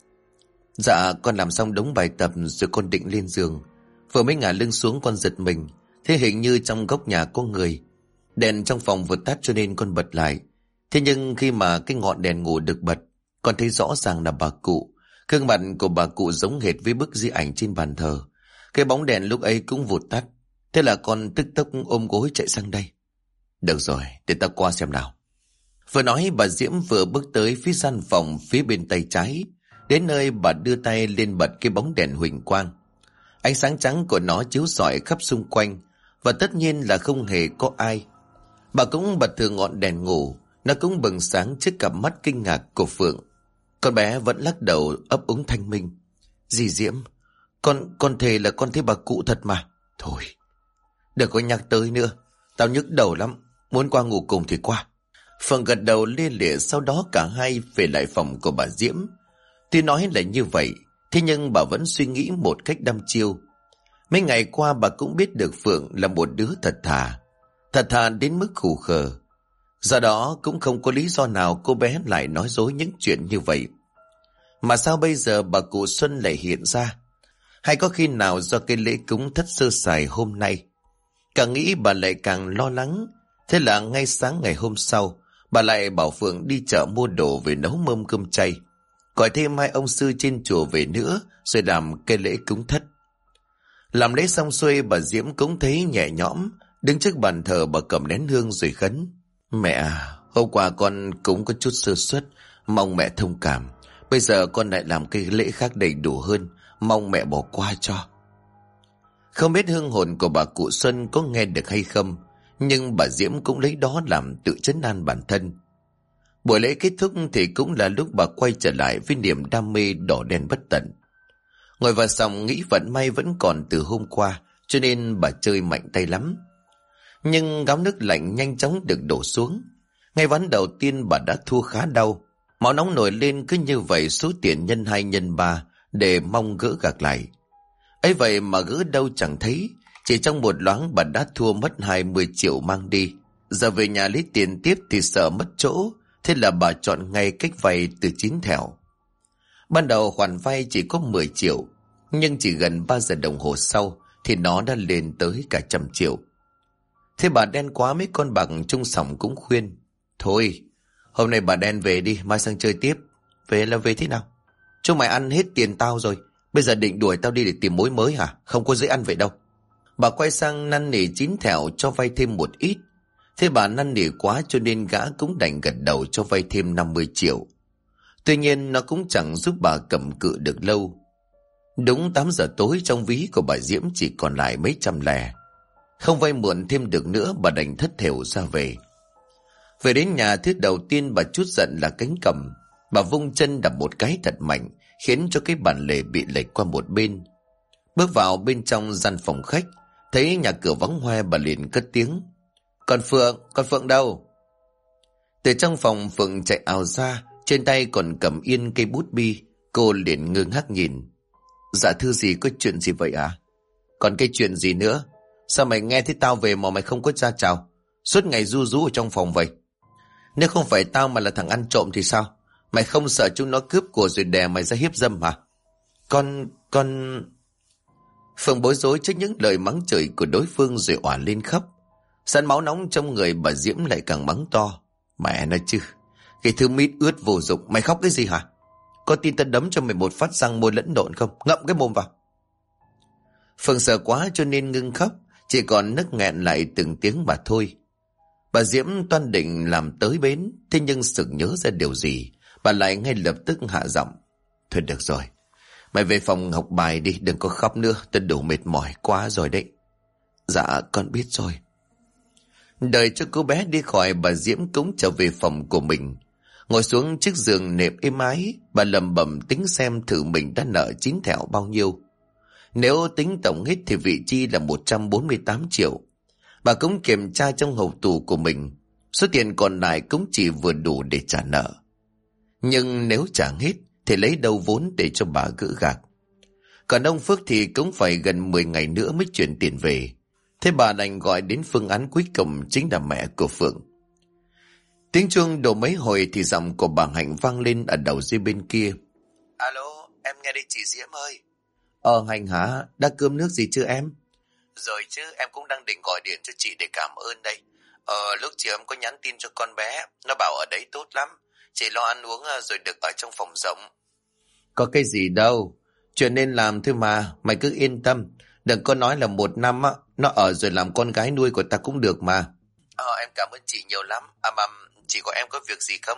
Speaker 1: Dạ con làm xong đống bài tập rồi con định lên giường. Vừa mới ngả lưng xuống con giật mình, thế hình như trong góc nhà có người. Đèn trong phòng vừa tắt cho nên con bật lại. Thế nhưng khi mà cái ngọn đèn ngủ được bật, con thấy rõ ràng là bà cụ. Gương mặt của bà cụ giống hệt với bức di ảnh trên bàn thờ. Cái bóng đèn lúc ấy cũng vụt tắt. Thế là con tức tốc ôm gối chạy sang đây. Được rồi, để ta qua xem nào. Vừa nói bà Diễm vừa bước tới phía gian phòng phía bên tay trái. Đến nơi bà đưa tay lên bật cái bóng đèn huỳnh quang. Ánh sáng trắng của nó chiếu rọi khắp xung quanh, và tất nhiên là không hề có ai. Bà cũng bật thử ngọn đèn ngủ, nó cũng bừng sáng trước cặp mắt kinh ngạc của Phượng. Con bé vẫn lắc đầu ấp úng thanh minh: dì Diễm, con thề là con thấy bà cụ thật mà. Thôi, đừng có nhắc tới nữa, tao nhức đầu lắm, muốn qua ngủ cùng thì qua. Phượng gật đầu lia lịa, sau đó cả hai về lại phòng của bà Diễm. Tuy nói là như vậy, thế nhưng bà vẫn suy nghĩ một cách đăm chiêu. Mấy ngày qua bà cũng biết được Phượng là một đứa thật thà đến mức khủ khờ. Do đó cũng không có lý do nào cô bé lại nói dối những chuyện như vậy. Mà sao bây giờ bà cụ Xuân lại hiện ra? Hay có khi nào do cái lễ cúng thất sơ sài hôm nay? Càng nghĩ bà lại càng lo lắng. Thế là ngay sáng ngày hôm sau, bà lại bảo Phượng đi chợ mua đồ về nấu mâm cơm chay. gọi thêm 2 ông sư trên chùa về nữa, rồi làm cái lễ cúng thất. Làm lễ xong xuôi, bà Diễm cũng thấy nhẹ nhõm, đứng trước bàn thờ bà cầm nén hương rồi khấn. Mẹ, hôm qua con cũng có chút sơ suất, mong mẹ thông cảm. Bây giờ con lại làm cái lễ khác đầy đủ hơn, mong mẹ bỏ qua cho. Không biết hương hồn của bà cụ Xuân có nghe được hay không, nhưng bà Diễm cũng lấy đó làm tự trấn an bản thân. Buổi lễ kết thúc thì cũng là lúc bà quay trở lại với niềm đam mê đỏ đen bất tận. Ngồi vào phòng nghĩ vận may vẫn còn từ hôm qua, cho nên bà chơi mạnh tay lắm. Nhưng gáo nước lạnh nhanh chóng được đổ xuống. Ngay ván đầu tiên bà đã thua khá đau. Máu nóng nổi lên, cứ như vậy số tiền nhân 2 nhân 3 để mong gỡ gạc lại. Ấy vậy mà gỡ đâu chẳng thấy. Chỉ trong một loáng bà đã thua mất 20 triệu mang đi. Giờ về nhà lấy tiền tiếp thì sợ mất chỗ. Thế là bà chọn ngay cách vay từ Chín Thẻo. Ban đầu khoản vay chỉ có 10 triệu. Nhưng chỉ gần 3 giờ đồng hồ sau thì nó đã lên tới cả 100 triệu. Thế bà đen quá, mấy con bạc chung sòng cũng khuyên. Thôi, hôm nay bà đen về đi, mai sang chơi tiếp. Về là về thế nào? Chúng mày ăn hết tiền tao rồi, bây giờ định đuổi tao đi để tìm mối mới hả? Không có dễ ăn vậy đâu. Bà quay sang năn nỉ Chín Thẻo cho vay thêm một ít. Thế bà năn nỉ quá cho nên gã cũng đành gật đầu cho vay thêm 50 triệu. Tuy nhiên nó cũng chẳng giúp bà cầm cự được lâu. Đúng 8 giờ tối, trong ví của bà Diễm chỉ còn lại mấy trăm lẻ. Không vay mượn thêm được nữa, bà đành thất thểu ra về. Về đến nhà, thứ đầu tiên bà trút giận là cánh cầm. Bà vung chân đập một cái thật mạnh, khiến cho cái bàn lề bị lệch qua một bên. Bước vào bên trong gian phòng khách, thấy nhà cửa vắng hoe, bà liền cất tiếng. Con Phượng đâu? Từ trong phòng, Phượng chạy ào ra, trên tay còn cầm yên cây bút bi. Cô liền ngơ ngác nhìn. Dạ thưa gì, có chuyện gì vậy à? Còn cái chuyện gì nữa? Sao mày nghe thấy tao về mà mày không có ra chào? Suốt ngày ru rú ở trong phòng vậy. Nếu không phải tao mà là thằng ăn trộm thì sao? Mày không sợ chúng nó cướp của rồi đè mày ra hiếp dâm hả? Con... Phượng bối rối trước những lời mắng chửi của đối phương rồi òa lên khóc. Sẵn máu nóng trong người, bà Diễm lại càng mắng to. Mẹ nói chứ, cái thứ mít ướt vô dụng, mày khóc cái gì hả? Có tin tao đấm cho mày một phát răng môi lẫn lộn không? Ngậm cái mồm vào. Phượng sợ quá cho nên ngưng khóc, chỉ còn nấc nghẹn lại từng tiếng bà thôi. Bà Diễm toan định làm tới bến, thế nhưng sực nhớ ra điều gì, bà lại ngay lập tức hạ giọng. Thôi được rồi, mày về phòng học bài đi, đừng có khóc nữa, tao đủ mệt mỏi quá rồi đấy. Dạ con biết rồi. Đợi cho cô bé đi khỏi, bà Diễm cũng trở về phòng của mình. Ngồi xuống chiếc giường nệm êm ái, bà lẩm bẩm tính xem thử mình đã nợ Chín Thẻo bao nhiêu. Nếu tính tổng hết thì vị chi là 148 triệu. Bà cũng kiểm tra trong hộp tủ của mình, số tiền còn lại cũng chỉ vừa đủ để trả nợ. Nhưng nếu trả hết thì lấy đâu vốn để cho bà gỡ gạc. Còn ông Phước thì cũng phải gần 10 ngày nữa mới chuyển tiền về. Thế bà đành gọi đến phương án cuối cùng, chính là mẹ của Phượng. Tiếng chuông đổ mấy hồi thì giọng của bà Hạnh vang lên ở đầu dây bên kia. Alo, em nghe đây chị Diễm ơi. Hạnh hả? Đã cơm nước gì chưa em? Rồi chứ, em cũng đang định gọi điện cho chị để cảm ơn đây. Lúc chiều em có nhắn tin cho con bé, nó bảo ở đấy tốt lắm. Chị lo ăn uống rồi được ở trong phòng rộng. Có cái gì đâu, chuyện nên làm thôi mà, mày cứ yên tâm. Đừng có nói là 1 năm nó ở rồi làm con gái nuôi của ta cũng được mà. Em cảm ơn chị nhiều lắm. Mà chị của em có việc gì không?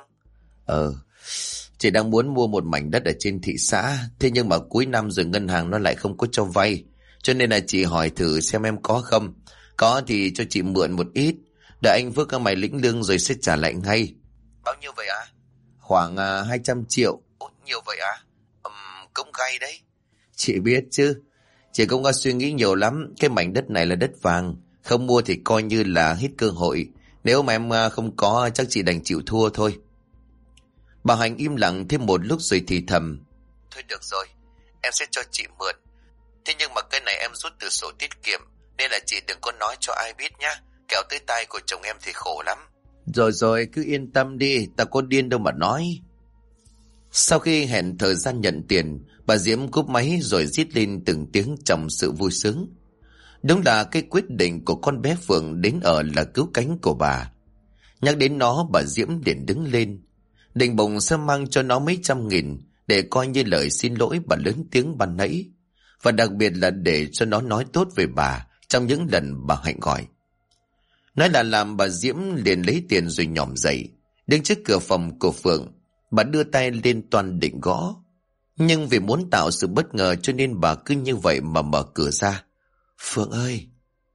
Speaker 1: Chị đang muốn mua một mảnh đất ở trên thị xã. Thế nhưng mà cuối năm rồi ngân hàng nó lại không có cho vay. Cho nên là chị hỏi thử xem em có không. Có thì cho chị mượn một ít. Đợi anh Phước mày lĩnh lương rồi sẽ trả lại ngay. Bao nhiêu vậy ạ? Khoảng 200 triệu. Ồ, nhiều vậy ạ? Cũng gay đấy. Chị biết chứ. Chị cũng có suy nghĩ nhiều lắm. Cái mảnh đất này là đất vàng. Không mua thì coi như là hết cơ hội. Nếu mà em không có chắc chị đành chịu thua thôi. Bà Hành im lặng thêm một lúc rồi thì thầm. Thôi được rồi, em sẽ cho chị mượn. Thế nhưng mà cái này em rút từ sổ tiết kiệm, nên là chị đừng có nói cho ai biết nhá. Kẻo tới tai của chồng em thì khổ lắm. Rồi, cứ yên tâm đi, ta có điên đâu mà nói. Sau khi hẹn thời gian nhận tiền, bà Diễm cúp máy rồi rít lên từng tiếng trong sự vui sướng. Đúng là cái quyết định của con bé Phượng đến ở là cứu cánh của bà. Nhắc đến nó, bà Diễm liền đứng lên. Định bụng sẽ mang cho nó mấy trăm nghìn để coi như lời xin lỗi bà lớn tiếng ban nãy, và đặc biệt là để cho nó nói tốt về bà trong những lần bà Hạnh gọi. Nói là làm, bà Diễm liền lấy tiền rồi nhòm dậy, đứng trước cửa phòng của Phượng. Bà đưa tay lên toan định gõ, nhưng vì muốn tạo sự bất ngờ cho nên bà cứ như vậy mà mở cửa ra. Phượng ơi!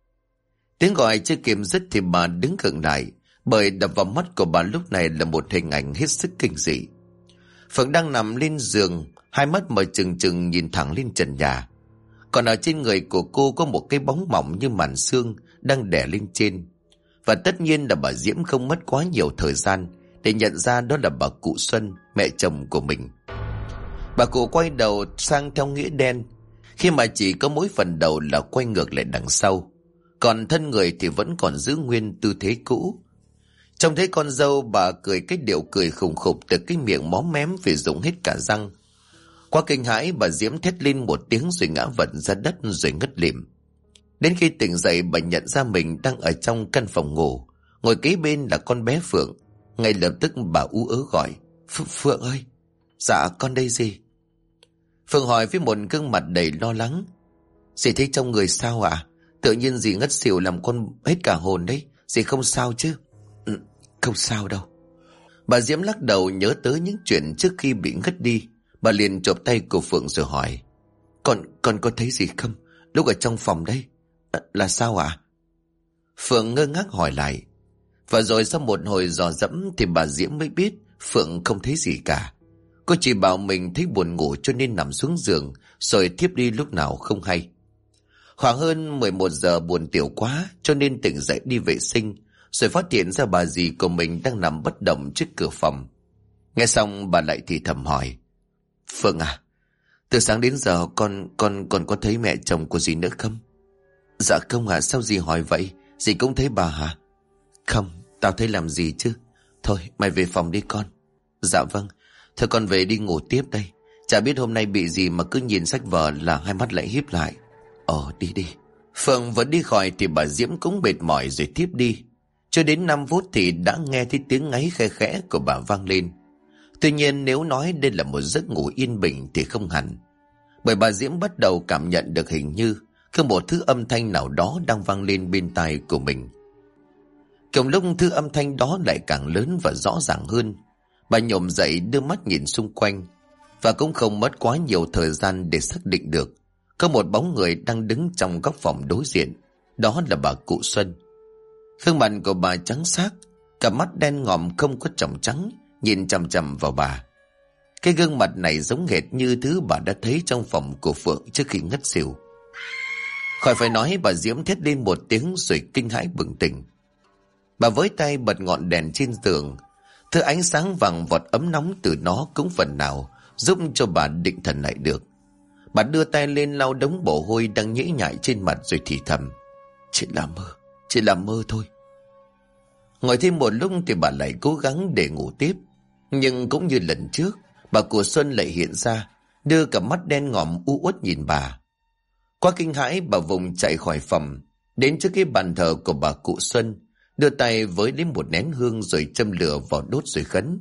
Speaker 1: Tiếng gọi chưa kịp dứt thì bà đứng khựng lại, bởi đập vào mắt của bà lúc này là một hình ảnh hết sức kinh dị. Phượng đang nằm lên giường, hai mắt mở trừng trừng nhìn thẳng lên trần nhà. Còn ở trên người của cô có một cái bóng mỏng như màn sương đang đè lên trên. Và tất nhiên là bà Diễm không mất quá nhiều thời gian để nhận ra đó là bà cụ Xuân, mẹ chồng của mình. Bà cụ quay đầu sang theo nghĩa đen, khi mà chỉ có mỗi phần đầu là quay ngược lại đằng sau, còn thân người thì vẫn còn giữ nguyên tư thế cũ. Trông thấy con dâu, bà cười cái điệu cười khùng khục từ cái miệng móm mém vì rụng hết cả răng. Quá kinh hãi, bà Diễm thét lên một tiếng rồi ngã vật ra đất rồi ngất lịm. Đến khi tỉnh dậy, bà nhận ra mình đang ở trong căn phòng ngủ, ngồi kế bên là con bé Phượng. Ngay lập tức bà ú ớ gọi, Phượng ơi! Dạ con đây dì. Phượng hỏi với một gương mặt đầy lo lắng, dì thấy trong người sao ạ? Tự nhiên dì ngất xỉu làm con hết cả hồn đấy, dì không sao chứ? Không sao đâu. Bà Diễm lắc đầu, nhớ tới những chuyện trước khi bị ngất đi. Bà liền chộp tay của Phượng rồi hỏi, Con có thấy gì không? Lúc ở trong phòng đấy. Là sao ạ? Phượng ngơ ngác hỏi lại. Và rồi sau một hồi dò dẫm thì bà Diễm mới biết Phượng không thấy gì cả. Cô chỉ bảo mình thấy buồn ngủ cho nên nằm xuống giường rồi thiếp đi lúc nào không hay. Khoảng hơn 11 giờ buồn tiểu quá cho nên tỉnh dậy đi vệ sinh, rồi phát hiện ra bà dì của mình đang nằm bất động trước cửa phòng. Nghe xong bà lại thì thầm hỏi, Phượng à, từ sáng đến giờ con còn có thấy mẹ chồng của dì nữa không? Dạ không à, sao dì hỏi vậy? Dì cũng thấy bà hả? Không, tao thấy làm gì chứ. Thôi mày về phòng đi con. Dạ vâng, thôi con về đi ngủ tiếp đây. Chả biết hôm nay bị gì mà cứ nhìn sách vở là hai mắt lại híp lại. Đi đi. Phượng vừa đi khỏi thì bà Diễm cũng mệt mỏi rồi tiếp đi. Cho đến 5 phút thì đã nghe thấy tiếng ngáy khe khẽ của bà vang lên. Tuy nhiên nếu nói đây là một giấc ngủ yên bình thì không hẳn, bởi bà Diễm bắt đầu cảm nhận được hình như có một thứ âm thanh nào đó đang vang lên bên tai của mình. Cùng lúc thứ âm thanh đó lại càng lớn và rõ ràng hơn, bà nhổm dậy đưa mắt nhìn xung quanh, và cũng không mất quá nhiều thời gian để xác định được có một bóng người đang đứng trong góc phòng đối diện. Đó là bà cụ Xuân. Gương mặt của bà trắng xác, cặp mắt đen ngòm không có tròng trắng nhìn chằm chằm vào bà. Cái gương mặt này giống hệt như thứ bà đã thấy trong phòng của Phượng trước khi ngất xỉu. Khỏi phải nói, bà Diễm thét lên một tiếng rồi kinh hãi bừng tỉnh. Bà với tay bật ngọn đèn trên tường. Thứ ánh sáng vàng vọt ấm nóng từ nó cũng phần nào giúp cho bà định thần lại được. Bà đưa tay lên lau đống mồ hôi đang nhễ nhại trên mặt rồi thì thầm, chỉ là mơ thôi. Ngồi thêm một lúc thì bà lại cố gắng để ngủ tiếp. Nhưng cũng như lần trước, bà cụ Xuân lại hiện ra, đưa cặp mắt đen ngòm u uất nhìn bà. Quá kinh hãi, bà vùng chạy khỏi phòng, đến trước cái bàn thờ của bà cụ Xuân, đưa tay với lấy một nén hương rồi châm lửa vào đốt rồi khấn.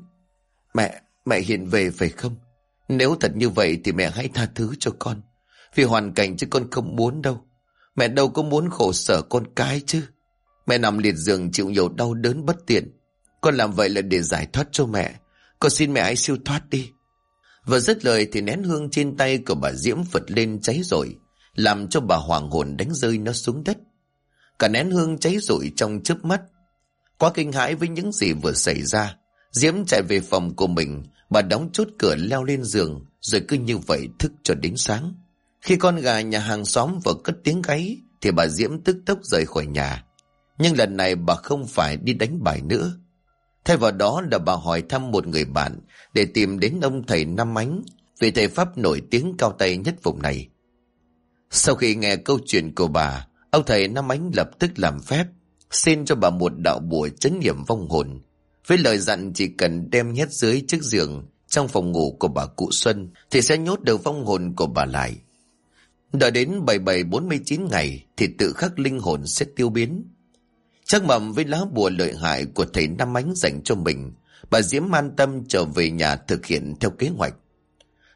Speaker 1: Mẹ hiện về phải không? Nếu thật như vậy thì mẹ hãy tha thứ cho con, vì hoàn cảnh chứ con không muốn đâu. Mẹ đâu có muốn khổ sở con cái chứ. Mẹ nằm liệt giường chịu nhiều đau đớn bất tiện, con làm vậy là để giải thoát cho mẹ. Con xin mẹ hãy siêu thoát đi. Vừa dứt lời thì nén hương trên tay của bà Diễm phật lên cháy rụi, làm cho bà hoàng hồn đánh rơi nó xuống đất. Cả nén hương cháy rụi trong chớp mắt. Quá kinh hãi với những gì vừa xảy ra, Diễm chạy về phòng của mình. Bà đóng chốt cửa leo lên giường, rồi cứ như vậy thức cho đến sáng. Khi con gà nhà hàng xóm vừa cất tiếng gáy thì bà Diễm tức tốc rời khỏi nhà. Nhưng lần này bà không phải đi đánh bài nữa. Thay vào đó là bà hỏi thăm một người bạn để tìm đến ông thầy Năm Ánh, vị thầy Pháp nổi tiếng cao tay nhất vùng này. Sau khi nghe câu chuyện của bà, ông thầy Năm Ánh lập tức làm phép, xin cho bà một đạo bùa trấn yểm vong hồn, với lời dặn chỉ cần đem nhét dưới chiếc giường trong phòng ngủ của bà cụ Xuân thì sẽ nhốt được vong hồn của bà lại. Đợi đến 47-49 ngày thì tự khắc linh hồn sẽ tiêu biến. Chắc mầm với lá bùa lợi hại của thầy Năm Ánh dành cho mình, bà Diễm an tâm trở về nhà thực hiện theo kế hoạch.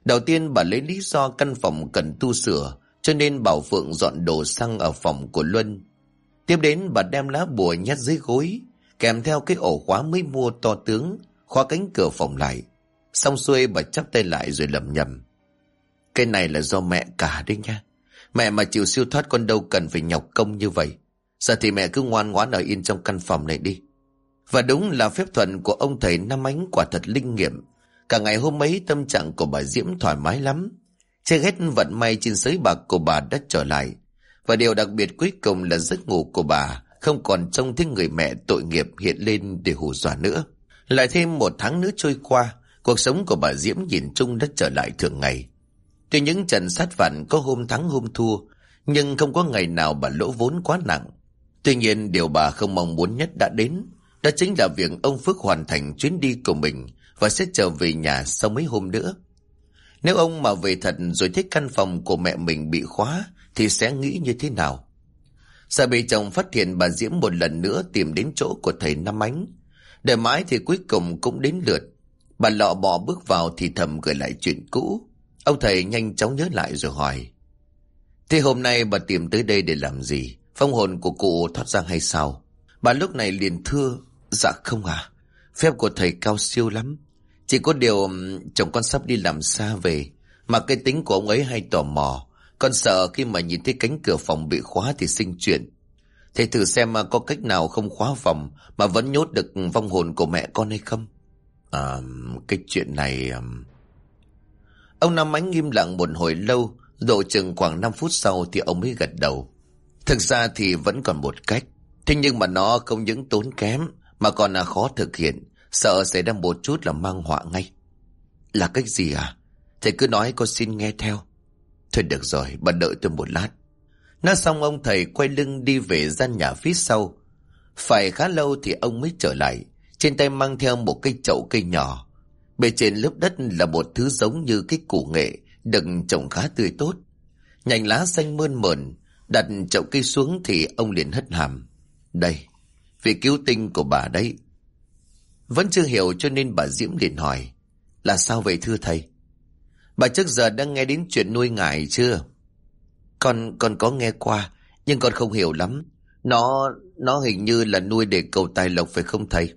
Speaker 1: Đầu tiên bà lấy lý do căn phòng cần tu sửa, cho nên bảo Phượng dọn đồ xăng ở phòng của Luân. Tiếp đến bà đem lá bùa nhét dưới gối, kèm theo cái ổ khóa mới mua to tướng, khóa cánh cửa phòng lại. Xong xuôi bà chắp tay lại rồi lẩm nhẩm: cái này là do mẹ cả đấy nha. Mẹ mà chịu siêu thoát con đâu cần phải nhọc công như vậy. Giờ thì mẹ cứ ngoan ngoãn ở yên trong căn phòng này đi. Và đúng là phép thuật của ông thầy Năm Ánh quả thật linh nghiệm. Cả ngày hôm ấy tâm trạng của bà Diễm thoải mái lắm. Chưa hết vận may trên sới bạc của bà đã trở lại. Và điều đặc biệt cuối cùng là giấc ngủ của bà không còn trông thấy người mẹ tội nghiệp hiện lên để hù dọa nữa. Lại thêm 1 tháng nữa trôi qua, cuộc sống của bà Diễm nhìn chung đã trở lại thường ngày. Tuy những trận sát phạt có hôm thắng hôm thua, nhưng không có ngày nào bà lỗ vốn quá nặng. Tuy nhiên điều bà không mong muốn nhất đã đến. Đó chính là việc ông Phước hoàn thành chuyến đi của mình và sẽ trở về nhà sau mấy hôm nữa. Nếu ông mà về thật rồi thấy căn phòng của mẹ mình bị khóa thì sẽ nghĩ như thế nào? Sợ bị chồng phát hiện, bà Diễm một lần nữa tìm đến chỗ của thầy Năm Ánh. Đợi mãi thì cuối cùng cũng đến lượt. Bà lọ bọ bước vào thì thầm gửi lại chuyện cũ. Ông thầy nhanh chóng nhớ lại rồi hỏi: thế hôm nay bà tìm tới đây để làm gì? Phong hồn của cụ thoát ra hay sao? Bà lúc này liền thưa: dạ không à, phép của thầy cao siêu lắm. Chỉ có điều chồng con sắp đi làm xa về, mà cái tính của ông ấy hay tò mò. Con sợ khi mà nhìn thấy cánh cửa phòng bị khóa thì sinh chuyện. Thầy thử xem mà có cách nào không khóa phòng mà vẫn nhốt được vong hồn của mẹ con hay không? Cái chuyện này... Ông Năm Ánh im lặng một hồi lâu, độ chừng khoảng 5 phút sau thì ông mới gật đầu. Thực ra thì vẫn còn một cách. Thế nhưng mà nó không những tốn kém mà còn là khó thực hiện. Sợ xảy ra một chút là mang họa ngay. Là cách gì à? Thầy cứ nói con xin nghe theo. Thôi được rồi, bà đợi tôi một lát. Nói xong ông thầy quay lưng đi về gian nhà phía sau. Phải khá lâu thì ông mới trở lại. Trên tay mang theo một cây chậu cây nhỏ. Bề trên lớp đất là một thứ giống như cái củ nghệ, được trồng khá tươi tốt. Nhành lá xanh mơn mởn. Đặt chậu cây xuống thì ông liền hất hàm: đây, vị cứu tinh của bà đấy. Vẫn chưa hiểu cho nên bà Diễm liền hỏi: là sao vậy thưa thầy? Bà trước giờ đã nghe đến chuyện nuôi ngải chưa? Con có nghe qua, nhưng con không hiểu lắm. Nó hình như là nuôi để cầu tài lộc phải không thầy?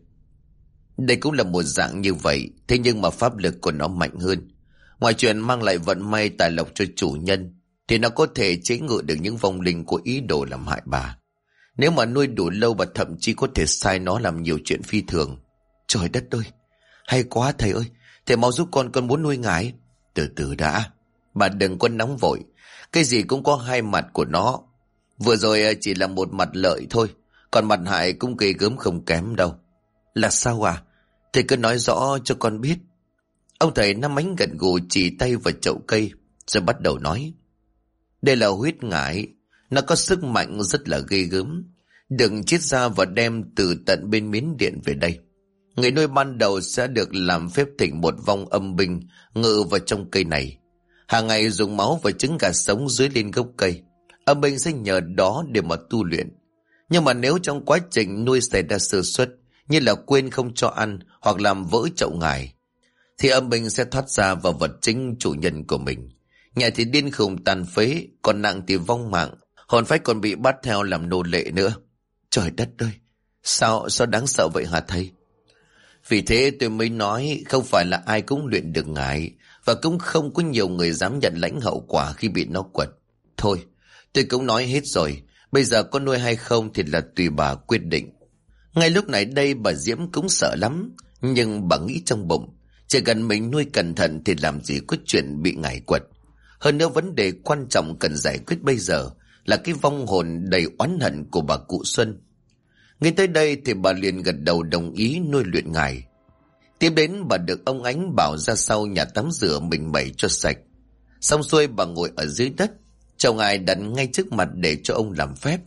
Speaker 1: Đây cũng là một dạng như vậy, thế nhưng mà pháp lực của nó mạnh hơn. Ngoài chuyện mang lại vận may tài lộc cho chủ nhân, thì nó có thể chế ngự được những vong linh của ý đồ làm hại bà. Nếu mà nuôi đủ lâu, bà thậm chí có thể sai nó làm nhiều chuyện phi thường. Trời đất ơi, hay quá thầy ơi, thầy mau giúp con muốn nuôi ngải. Từ từ đã, bà đừng có nóng vội, cái gì cũng có hai mặt của nó. Vừa rồi chỉ là một mặt lợi thôi, còn mặt hại cũng ghê gớm không kém đâu. Là sao à? Thầy cứ nói rõ cho con biết. Ông thầy Năm Ánh gật gù chỉ tay vào chậu cây, rồi bắt đầu nói: đây là huyết ngải, nó có sức mạnh rất là ghê gớm, đừng chiết ra và đem từ tận bên Miến Điện về đây. Người nuôi ban đầu sẽ được làm phép thỉnh một vong âm binh ngự vào trong cây này. Hàng ngày dùng máu và trứng gà sống dưới lên gốc cây. Âm binh sẽ nhờ đó để mà tu luyện. Nhưng mà nếu trong quá trình nuôi xảy ra sơ suất, như là quên không cho ăn hoặc làm vỡ chậu ngải, thì âm binh sẽ thoát ra vào vật chính chủ nhân của mình. Nhẹ thì điên khùng tàn phế, còn nặng thì vong mạng, hồn phách còn bị bắt theo làm nô lệ nữa. Trời đất ơi, sao đáng sợ vậy hả thầy? Vì thế tôi mới nói không phải là ai cũng luyện được ngải, và cũng không có nhiều người dám nhận lãnh hậu quả khi bị nó quật. Thôi, tôi cũng nói hết rồi, bây giờ có nuôi hay không thì là tùy bà quyết định. Ngay lúc này đây bà Diễm cũng sợ lắm, nhưng bà nghĩ trong bụng, chỉ cần mình nuôi cẩn thận thì làm gì có chuyện bị ngải quật. Hơn nữa vấn đề quan trọng cần giải quyết bây giờ là cái vong hồn đầy oán hận của bà cụ Xuân. Ngay tới đây thì bà liền gật đầu đồng ý nuôi luyện ngải. Tiếp đến bà được ông Ánh bảo ra sau nhà tắm rửa mình mẩy cho sạch. Xong xuôi bà ngồi ở dưới đất, chầu ngải đặt ngay trước mặt để cho ông làm phép.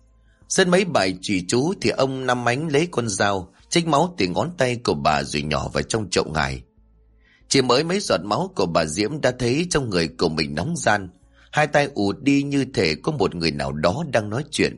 Speaker 1: Dân mấy bài trì chú thì ông Năm Ánh lấy con dao chích máu từ ngón tay của bà rồi nhỏ vào trong chậu ngải. Chỉ mới mấy giọt máu của bà Diễm đã thấy trong người của mình nóng ran, hai tay ù đi như thể có một người nào đó đang nói chuyện.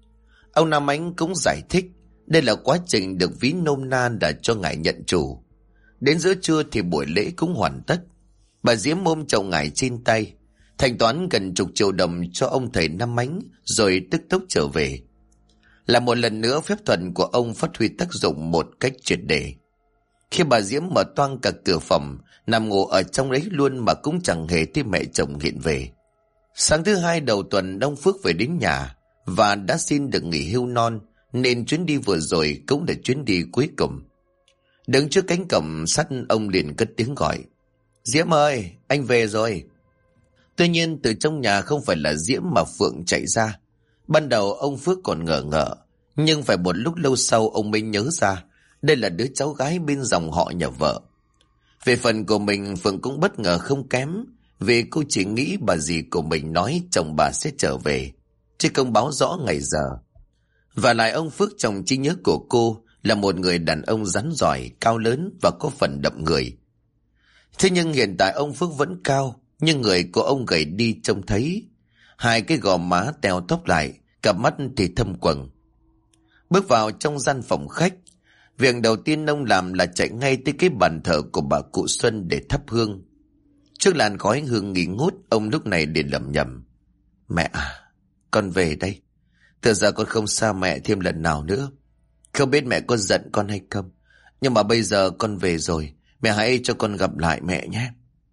Speaker 1: Ông Nam Ánh cũng giải thích đây là quá trình được ví nôm na đã cho ngài nhận chủ. Đến giữa trưa thì buổi lễ cũng hoàn tất. Bà Diễm ôm chậu ngải trên tay, thanh toán gần chục triệu đồng cho ông thầy năm ánh, rồi tức tốc trở về. Là một lần nữa phép thuật của ông phát huy tác dụng một cách triệt để. Khi bà Diễm mở toang cả cửa phòng, nằm ngủ ở trong đấy luôn mà cũng chẳng hề thấy mẹ chồng hiện về. Sáng thứ hai đầu tuần, ông Phước về đến nhà và đã xin được nghỉ hưu non, nên chuyến đi vừa rồi cũng là chuyến đi cuối cùng. Đứng trước cánh cổng sắt, ông liền cất tiếng gọi: Diễm ơi, anh về rồi. Tuy nhiên từ trong nhà không phải là Diễm mà Phượng chạy ra. Ban đầu ông Phước còn ngờ ngợ, nhưng phải một lúc lâu sau ông mới nhớ ra đây là đứa cháu gái bên dòng họ nhà vợ. Về phần của mình, Phượng cũng bất ngờ không kém, vì cô chỉ nghĩ bà dì của mình nói chồng bà sẽ trở về, chứ không báo rõ ngày giờ. Và lại ông Phước trong trí nhớ của cô là một người đàn ông rắn giỏi, cao lớn và có phần đậm người. Thế nhưng hiện tại ông Phước vẫn cao, nhưng người của ông gầy đi trông thấy. Hai cái gò má teo tóp lại, cặp mắt thì thâm quầng. Bước vào trong gian phòng khách, việc đầu tiên ông làm là chạy ngay tới cái bàn thờ của bà cụ Xuân để thắp hương. Trước làn khói hương nghi ngút, ông lúc này liền lẩm nhẩm: Mẹ à, con về đây. Từ giờ con không xa mẹ thêm lần nào nữa. Không biết mẹ có giận con hay không, nhưng mà bây giờ con về rồi, mẹ hãy cho con gặp lại mẹ nhé.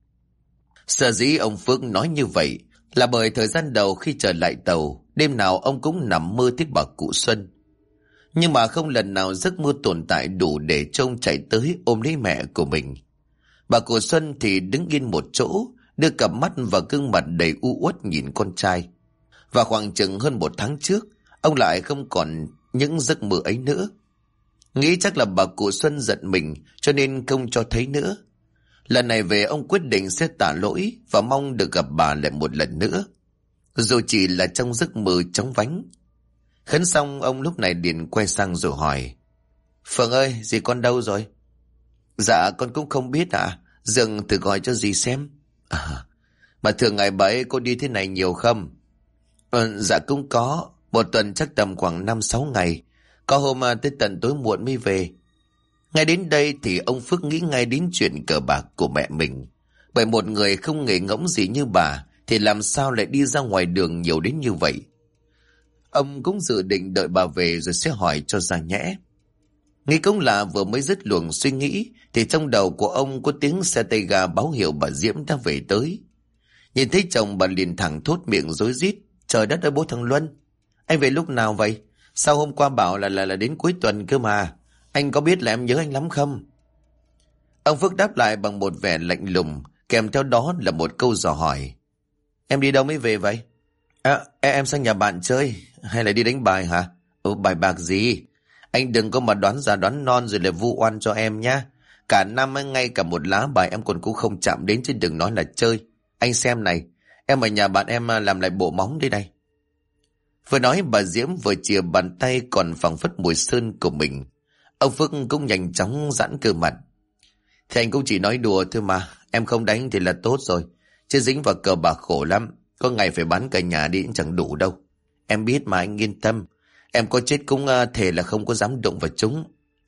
Speaker 1: Sở dĩ ông Phước nói như vậy là bởi thời gian đầu khi trở lại tàu, đêm nào ông cũng nằm mơ thấy bà cụ Xuân. Nhưng mà không lần nào giấc mơ tồn tại đủ để cho ông chạy tới ôm lấy mẹ của mình. Bà cụ Xuân thì đứng yên một chỗ, đưa cặp mắt và gương mặt đầy u uất nhìn con trai. Và khoảng chừng hơn một tháng trước, ông lại không còn những giấc mơ ấy nữa. Nghĩ chắc là bà cụ Xuân giận mình cho nên không cho thấy nữa. Lần này về ông quyết định sẽ tạ lỗi và mong được gặp bà lại một lần nữa, dù chỉ là trong giấc mơ chóng vánh. Khấn xong, ông lúc này liền quay sang rồi hỏi: Phượng ơi, dì con đâu rồi? Dạ con cũng không biết ạ. Dượng thử gọi cho dì xem. Mà thường ngày bà ấy cô đi thế này nhiều không? Dạ cũng có. Một tuần chắc tầm khoảng 5-6 ngày. Có hôm tới tận tối muộn mới về. Ngay đến đây thì ông Phước nghĩ ngay đến chuyện cờ bạc của mẹ mình. Bởi một người không nghề ngỗng gì như bà thì làm sao lại đi ra ngoài đường nhiều đến như vậy. Ông cũng dự định đợi bà về rồi sẽ hỏi cho ra nhẽ. Nghĩ cũng là vừa mới dứt luồng suy nghĩ thì trong đầu của ông có tiếng xe tay ga báo hiệu bà Diễm đã về tới. Nhìn thấy chồng, bà liền thẳng thốt miệng rối rít: Trời đất ơi bố thằng Luân, anh về lúc nào vậy? Sao hôm qua bảo là đến cuối tuần cơ mà. Anh có biết là em nhớ anh lắm không? Ông Phước đáp lại bằng một vẻ lạnh lùng, kèm theo đó là một câu dò hỏi: Em đi đâu mới về vậy? Em sang nhà bạn chơi. Hay là đi đánh bài hả? Bài bạc gì? Anh đừng có mà đoán già đoán non rồi lại vu oan cho em nhá. Cả năm ngay cả một lá bài em còn cũng không chạm đến, chứ đừng nói là chơi. Anh xem này, em ở nhà bạn em làm lại bộ móng đây này. Vừa nói bà Diễm vừa chìa bàn tay còn phảng phất mùi sơn của mình. Ông Phước cũng nhanh chóng giãn cơ mặt. Thì anh cũng chỉ nói đùa thôi mà, em không đánh thì là tốt rồi. Chứ dính vào cờ bạc khổ lắm, có ngày phải bán cả nhà đi cũng chẳng đủ đâu. Em biết mà, anh yên tâm. Em có chết cũng thề là không có dám đụng vào chúng.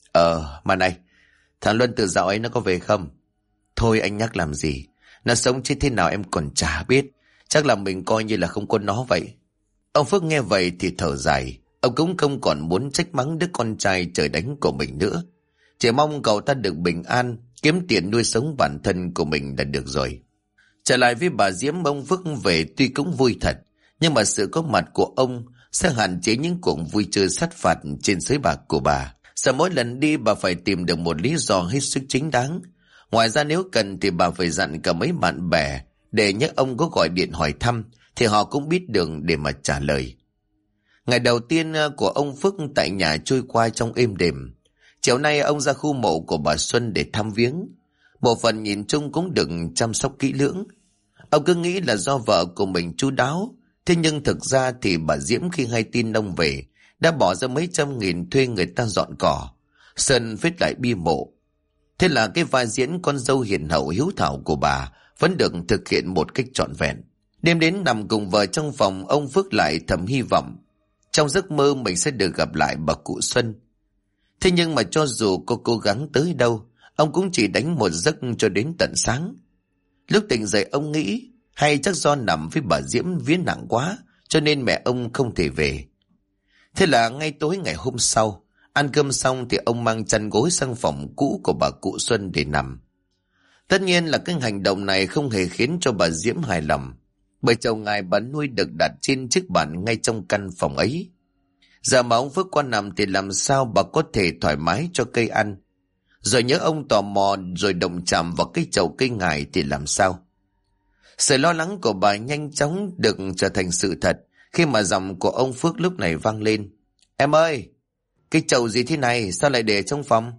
Speaker 1: Mà này, thằng Luân từ dạo ấy nó có về không? Thôi anh nhắc làm gì. Nó sống chết thế nào em còn chả biết. Chắc là mình coi như là không có nó vậy. Ông Phước nghe vậy thì thở dài. Ông cũng không còn muốn trách mắng đứa con trai trời đánh của mình nữa. Chỉ mong cậu ta được bình an, kiếm tiền nuôi sống bản thân của mình là được rồi. Trở lại với bà Diễm, ông Phước về tuy cũng vui thật, nhưng mà sự có mặt của ông sẽ hạn chế những cuộc vui chơi sát phạt trên sới bạc của bà. Sợ mỗi lần đi bà phải tìm được một lý do hết sức chính đáng. Ngoài ra nếu cần thì bà phải dặn cả mấy bạn bè để nhắc ông có gọi điện hỏi thăm thì họ cũng biết đường để mà trả lời. Ngày đầu tiên của ông Phước tại nhà trôi qua trong êm đềm. Chiều nay ông ra khu mộ của bà Xuân để thăm viếng. Một phần nhìn chung cũng được chăm sóc kỹ lưỡng. Ông cứ nghĩ là do vợ của mình chu đáo, thế nhưng thực ra thì bà Diễm khi hay tin ông về đã bỏ ra mấy trăm nghìn thuê người ta dọn cỏ, sơn phết lại bia mộ. Thế là cái vai diễn con dâu hiền hậu hiếu thảo của bà vẫn được thực hiện một cách trọn vẹn. Đêm đến nằm cùng vợ trong phòng, ông Phước lại thầm hy vọng trong giấc mơ mình sẽ được gặp lại bà cụ Xuân. Thế nhưng mà cho dù cô cố gắng tới đâu, ông cũng chỉ đánh một giấc cho đến tận sáng. Lúc tỉnh dậy ông nghĩ hay chắc do nằm với bà Diễm vía nặng quá cho nên mẹ ông không thể về. Thế là ngay tối ngày hôm sau, ăn cơm xong thì ông mang chăn gối sang phòng cũ của bà cụ Xuân để nằm. Tất nhiên là cái hành động này không hề khiến cho bà Diễm hài lòng, bởi chồng ngài bà nuôi được đặt trên chiếc bàn ngay trong căn phòng ấy. Giờ mà ông Phước qua nằm thì làm sao bà có thể thoải mái cho cây ăn. Rồi nhớ ông tò mò rồi động chạm vào cái chậu cây ngải thì làm sao. Sự lo lắng của bà nhanh chóng được trở thành sự thật khi mà giọng của ông Phước lúc này vang lên. Em ơi, cái chậu gì thế này sao lại để trong phòng?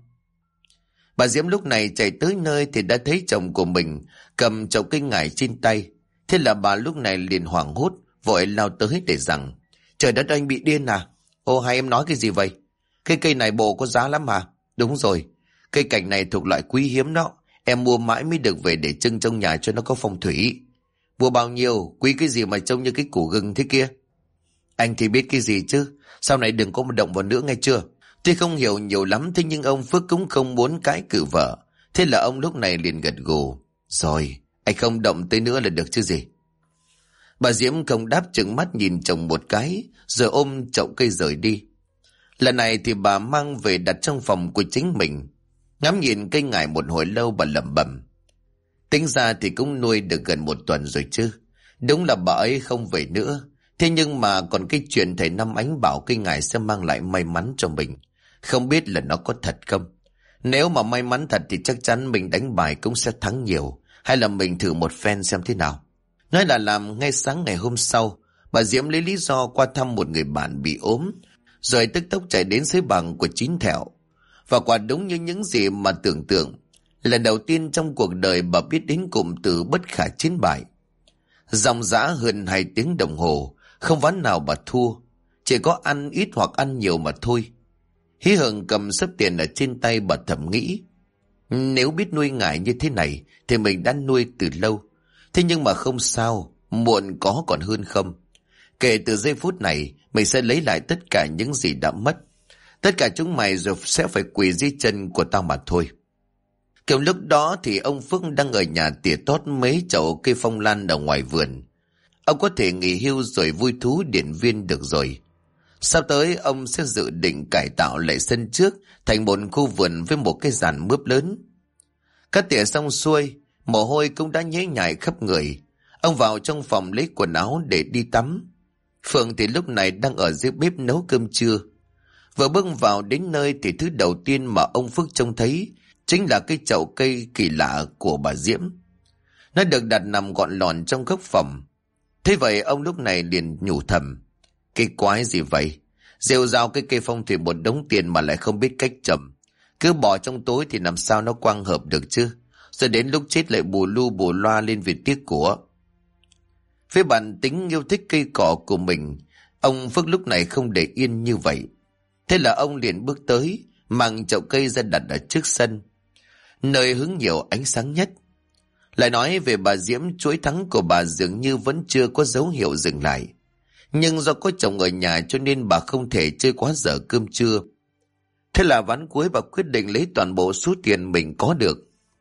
Speaker 1: Bà Diễm lúc này chạy tới nơi thì đã thấy chồng của mình cầm chậu cây ngải trên tay. Thế là bà lúc này liền hoảng hốt vội lao tới để rằng: Trời đất, anh bị điên à? Ô, hai em nói cái gì vậy? Cái cây này bộ có giá lắm à? Đúng rồi, cây cảnh này thuộc loại quý hiếm đó. Em mua mãi mới được về để trưng trong nhà cho nó có phong thủy. Mua bao nhiêu, quý cái gì mà trông như cái củ gừng thế kia? Anh thì biết cái gì chứ, sau này đừng có một động vào nữa nghe chưa? Tuy không hiểu nhiều lắm thế nhưng ông Phước cũng không muốn cãi cự vợ. Thế là ông lúc này liền gật gù. Rồi, anh không động tới nữa là được chứ gì. Bà Diễm không đáp, trừng mắt nhìn chồng một cái rồi ôm chậu cây rời đi. Lần này thì bà mang về đặt trong phòng của chính mình. Ngắm nhìn cây ngải một hồi lâu bà lẩm bẩm. Tính ra thì cũng nuôi được gần 1 tuần rồi chứ. Đúng là bà ấy không về nữa. Thế nhưng mà còn cái chuyện thầy Năm Ánh bảo cây ngải sẽ mang lại may mắn cho mình, không biết là nó có thật không. Nếu mà may mắn thật thì chắc chắn mình đánh bài cũng sẽ thắng nhiều. Hay là mình thử một phen xem thế nào. Nói là làm, ngay sáng ngày hôm sau, bà Diễm lấy lý do qua thăm một người bạn bị ốm, rồi tức tốc chạy đến xới bằng của Chín Thẹo. Và quả đúng như những gì mà tưởng tượng, lần đầu tiên trong cuộc đời bà biết đến cụm từ bất khả chiến bại. Dòng dã hơn 2 tiếng đồng hồ, không ván nào bà thua, chỉ có ăn ít hoặc ăn nhiều mà thôi. Hí hửng cầm sấp tiền ở trên tay, bà thầm nghĩ, nếu biết nuôi ngải như thế này thì mình đã nuôi từ lâu. Thế nhưng mà không sao, muộn có còn hơn không. Kể từ giây phút này, mình sẽ lấy lại tất cả những gì đã mất. Tất cả chúng mày rồi sẽ phải quỳ dưới chân của tao mà thôi. Kiểu lúc đó thì ông Phước đang ở nhà tỉa tót mấy chậu cây phong lan ở ngoài vườn. Ông có thể nghỉ hưu rồi vui thú điện viên được rồi. Sắp tới ông sẽ dự định cải tạo lại sân trước thành một khu vườn với một cái giàn mướp lớn. Cắt tỉa xong xuôi, mồ hôi cũng đã nhễ nhại khắp người. Ông vào trong phòng lấy quần áo để đi tắm. Phượng thì lúc này đang ở dưới bếp nấu cơm trưa. Vừa bước vào đến nơi thì thứ đầu tiên mà ông Phước trông thấy chính là cái chậu cây kỳ lạ của bà Diễm. Nó được đặt nằm gọn lòn trong góc phòng. Thế vậy ông lúc này liền nhủ thầm, cái quái gì vậy? Rêu rao cái cây phong thủy một đống tiền mà lại không biết cách trồng. Cứ bỏ trong tối thì làm sao nó quang hợp được chứ? Rồi đến lúc chết lại bù lu bù loa lên việc tiếc của. Với bản tính yêu thích cây cỏ của mình, ông Phước lúc này không để yên như vậy. Thế là ông liền bước tới, mang chậu cây ra đặt ở trước sân, nơi hứng nhiều ánh sáng nhất. Lại nói về bà Diễm, chuỗi thắng của bà dường như vẫn chưa có dấu hiệu dừng lại. Nhưng do có chồng ở nhà cho nên bà không thể chơi quá giờ cơm trưa. Thế là ván cuối bà quyết định lấy toàn bộ số tiền mình có được.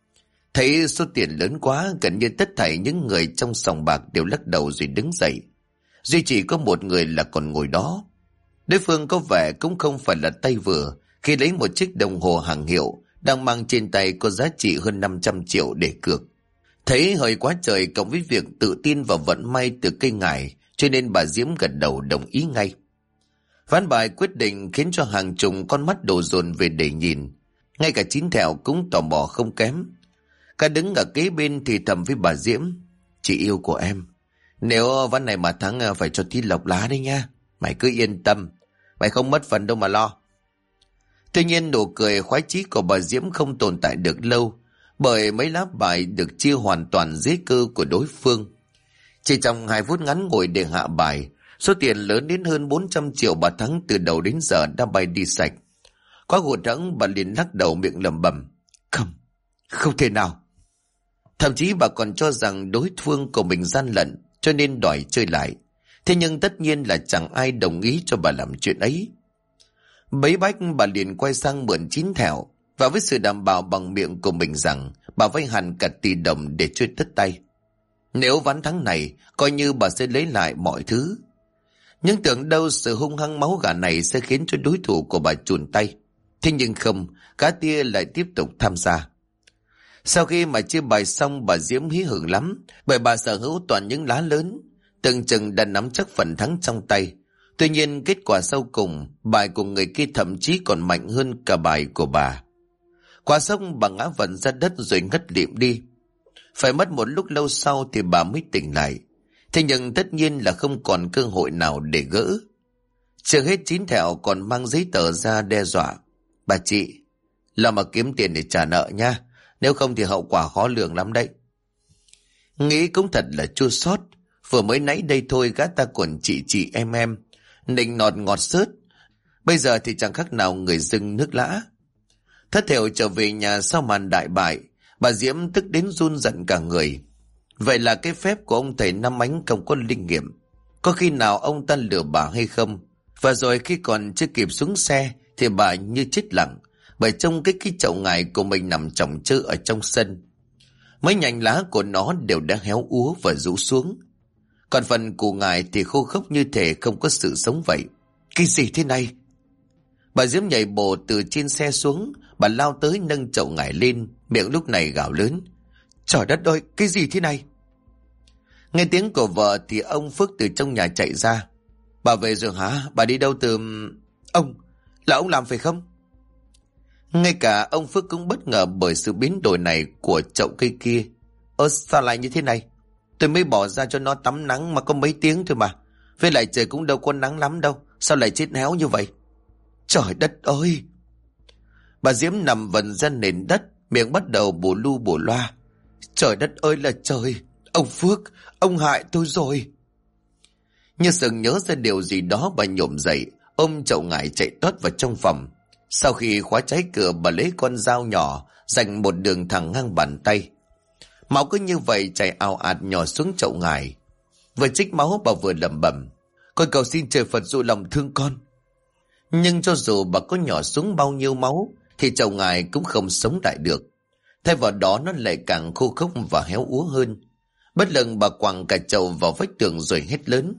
Speaker 1: Thấy số tiền lớn quá, gần như tất thảy những người trong sòng bạc đều lắc đầu rồi đứng dậy. Duy chỉ có một người là còn ngồi đó. Đối phương có vẻ cũng không phải là tay vừa khi lấy một chiếc đồng hồ hàng hiệu đang mang trên tay có giá trị hơn 500 triệu để cược. Thấy hơi quá trời cộng với việc tự tin vào vận may từ cây ngải, cho nên bà Diễm gật đầu đồng ý ngay. Ván bài quyết định khiến cho hàng chục con mắt đổ dồn về để nhìn. Ngay cả Chín Thẹo cũng tò mò không kém. Cả đứng ở kế bên thì thầm với bà Diễm, chị yêu của em, nếu ván này mà thắng phải cho tí lộc lá đấy nha. Mày cứ yên tâm, mày không mất phần đâu mà lo. Tuy nhiên nụ cười khoái chí của bà Diễm không tồn tại được lâu, bởi mấy lá bài được chia hoàn toàn dưới cơ của đối phương. Chỉ trong 2 phút ngắn ngủi để hạ bài, số tiền lớn đến hơn 400 triệu bà thắng từ đầu đến giờ đã bay đi sạch. Quá hụt hẫng, bà liền lắc đầu miệng lẩm bẩm, không thể nào. Thậm chí bà còn cho rằng đối phương của mình gian lận cho nên đòi chơi lại. Thế nhưng tất nhiên là chẳng ai đồng ý cho bà làm chuyện ấy. Bấy bách bà liền quay sang mượn Chín Thẹo. và với sự đảm bảo bằng miệng của mình rằng bà vay hẳn cả tỷ đồng để chơi tất tay. Nếu ván thắng này, coi như bà sẽ lấy lại mọi thứ. Nhưng tưởng đâu sự hung hăng máu gà này sẽ khiến cho đối thủ của bà chùn tay. Thế nhưng không, cá tia lại tiếp tục tham gia. Sau khi mà chia bài xong, bà Diễm hí hửng lắm, bởi bà sở hữu toàn những lá lớn, từng chừng đã nắm chắc phần thắng trong tay. Tuy nhiên kết quả sau cùng, bài của người kia thậm chí còn mạnh hơn cả bài của bà. Qua sông bà ngã vật ra đất rồi ngất lịm đi. Phải mất một lúc lâu sau thì bà mới tỉnh lại. Thế nhưng tất nhiên là không còn cơ hội nào để gỡ. Chưa hết chín thẹo còn mang giấy tờ ra đe dọa. Bà chị, lo mà kiếm tiền để trả nợ nha, nếu không thì hậu quả khó lường lắm đấy. Nghĩ cũng thật là chua xót. Vừa mới nãy đây thôi gã ta còn chị em, nịnh nọt ngọt xớt. Bây giờ thì chẳng khác nào người dưng nước lã. Thất thểu trở về nhà sau màn đại bại, bà Diễm tức đến run giận cả người. Vậy là cái phép của ông thầy Năm Ánh không có linh nghiệm. Có khi nào ông ta lừa bà hay không? Và rồi khi còn chưa kịp xuống xe thì bà như chết lặng, bởi trông cái chậu ngải của mình nằm chồng chơ ở trong sân. Mấy nhành lá của nó đều đã héo úa và rũ xuống. Còn phần củ ngải thì khô khốc như thể không có sự sống vậy. Cái gì thế này? Bà Diễm nhảy bổ từ trên xe xuống, bà lao tới nâng chậu ngải lên, miệng lúc này gào lớn. Trời đất ơi, cái gì thế này? Nghe tiếng của vợ thì ông Phước từ trong nhà chạy ra. Bà về rồi hả? Bà đi đâu từ... Ông, là ông làm phải không? Ngay cả ông Phước cũng bất ngờ bởi sự biến đổi này của chậu cây kia. Sao lại như thế này? Tôi mới bỏ ra cho nó tắm nắng mà có mấy tiếng thôi mà. Với lại trời cũng đâu có nắng lắm đâu. Sao lại chết héo như vậy? Trời đất ơi! Bà Diễm nằm vần ra nền đất, miệng bắt đầu bù lu bù loa. Trời đất ơi là trời! Ông Phước, ông hại tôi rồi! Như sừng nhớ ra điều gì đó, bà nhổm dậy, ôm chậu ngải chạy tót vào trong phòng. Sau khi khóa trái cửa, bà lấy con dao nhỏ, dành một đường thẳng ngang bàn tay. Máu cứ như vậy chảy ào ạt nhỏ xuống chậu ngải. Vừa trích máu bà vừa lẩm bẩm. Con cầu xin trời Phật dụ lòng thương con. Nhưng cho dù bà có nhỏ xuống bao nhiêu máu thì chậu ngải cũng không sống lại được. Thay vào đó nó lại càng khô khốc và héo úa hơn. Bất lực bà quẳng cả chậu vào vách tường rồi hét lớn.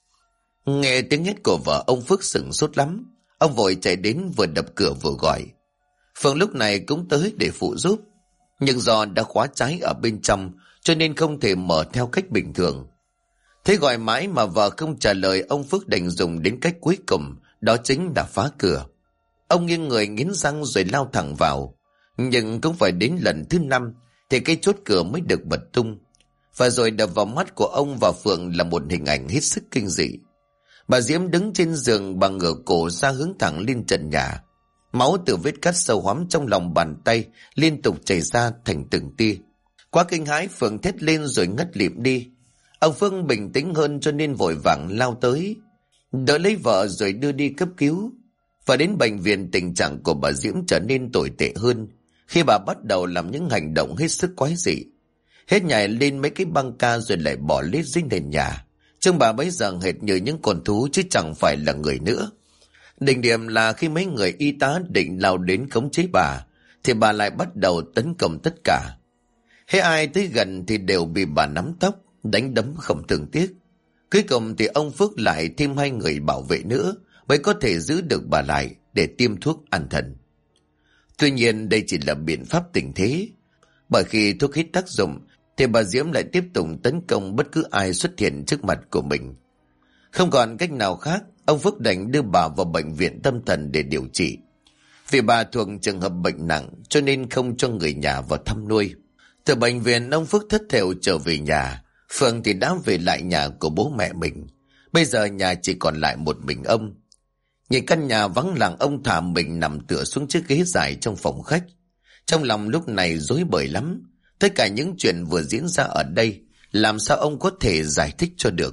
Speaker 1: Nghe tiếng hét của vợ, ông Phước sửng sốt lắm. Ông vội chạy đến vừa đập cửa vừa gọi. Phương lúc này cũng tới để phụ giúp. Nhưng do đã khóa trái ở bên trong cho nên không thể mở theo cách bình thường. Thế gọi mãi mà vợ không trả lời, ông Phước đành dùng đến cách cuối cùng, đó chính là phá cửa. Ông nghiêng người nghiến răng rồi lao thẳng vào. Nhưng cũng phải đến lần thứ 5 thì cái chốt cửa mới được bật tung. Và rồi đập vào mắt của ông và Phượng là một hình ảnh hết sức kinh dị. Bà Diễm đứng trên giường, bà ngửa cổ ra hướng thẳng lên trần nhà. Máu từ vết cắt sâu hoắm trong lòng bàn tay liên tục chảy ra thành từng tia. Quá kinh hãi, Phượng thét lên rồi ngất lịm đi. Ông Phương bình tĩnh hơn cho nên vội vàng lao tới, đỡ lấy vợ rồi đưa đi cấp cứu. Và đến bệnh viện, tình trạng của bà Diễm trở nên tồi tệ hơn khi bà bắt đầu làm những hành động hết sức quái dị. Hết nhảy lên mấy cái băng ca rồi lại bỏ lết dưới nền nhà. Trông bà bấy giờ hệt như những con thú chứ chẳng phải là người nữa. Đỉnh điểm là khi mấy người y tá định lao đến khống chế bà thì bà lại bắt đầu tấn công tất cả. Hễ ai tới gần thì đều bị bà nắm tóc, đánh đấm không thương tiếc. Cuối cùng thì ông Phước lại thêm 2 người bảo vệ nữa mới có thể giữ được bà lại để tiêm thuốc an thần. Tuy nhiên đây chỉ là biện pháp tình thế, bởi khi thuốc hết tác dụng thì bà Diễm lại tiếp tục tấn công bất cứ ai xuất hiện trước mặt của mình. Không còn cách nào khác, ông Phước đành đưa bà vào bệnh viện tâm thần để điều trị. Vì bà thuộc trường hợp bệnh nặng cho nên không cho người nhà vào thăm nuôi. Từ bệnh viện, ông Phước thất thểu trở về nhà. Phương thì đã về lại nhà của bố mẹ mình. Bây giờ nhà chỉ còn lại một mình ông. Nhìn căn nhà vắng lặng, ông thả mình nằm tựa xuống chiếc ghế dài trong phòng khách. Trong lòng lúc này rối bời lắm. Tất cả những chuyện vừa diễn ra ở đây, làm sao ông có thể giải thích cho được.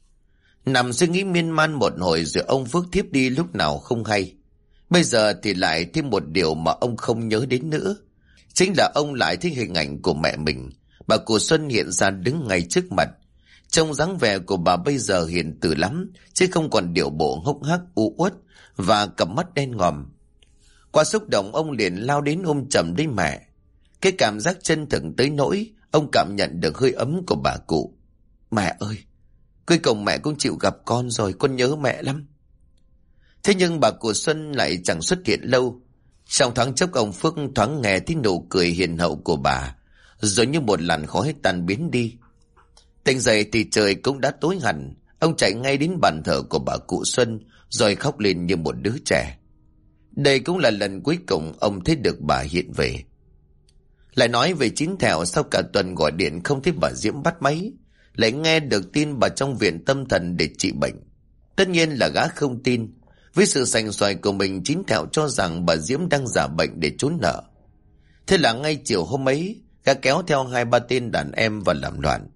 Speaker 1: Nằm suy nghĩ miên man một hồi rồi ông Phước thiếp đi lúc nào không hay. Bây giờ thì lại thêm một điều mà ông không nhớ đến nữa. Chính là ông lại thấy hình ảnh của mẹ mình, bà cụ Xuân hiện ra đứng ngay trước mặt. Trông dáng vẻ của bà bây giờ hiền từ lắm, chứ không còn điệu bộ hốc hác u uất và cặp mắt đen ngòm. Qua xúc động ông liền lao đến ôm chầm lấy mẹ. Cái cảm giác chân thực tới nỗi ông cảm nhận được hơi ấm của bà cụ. Mẹ ơi, cuối cùng mẹ cũng chịu gặp con rồi, con nhớ mẹ lắm. Thế nhưng bà cụ Xuân lại chẳng xuất hiện lâu. Trong thoáng chốc ông Phước thoáng nghe thấy nụ cười hiền hậu của bà, rồi như một làn khói tan biến đi. Tỉnh dậy thì trời cũng đã tối hẳn. Ông chạy ngay đến bàn thờ của bà cụ Xuân, rồi khóc lên như một đứa trẻ. Đây cũng là lần cuối cùng ông thấy được bà hiện về. Lại nói về Chín Thẹo, sau cả tuần gọi điện không thấy bà Diễm bắt máy, lại nghe được tin bà trong viện tâm thần để trị bệnh. Tất nhiên là gã không tin. Với sự sành xoài của mình, Chín Thẹo cho rằng bà Diễm đang giả bệnh để trốn nợ. Thế là ngay chiều hôm ấy, gã kéo theo 2-3 tên đàn em và làm loạn.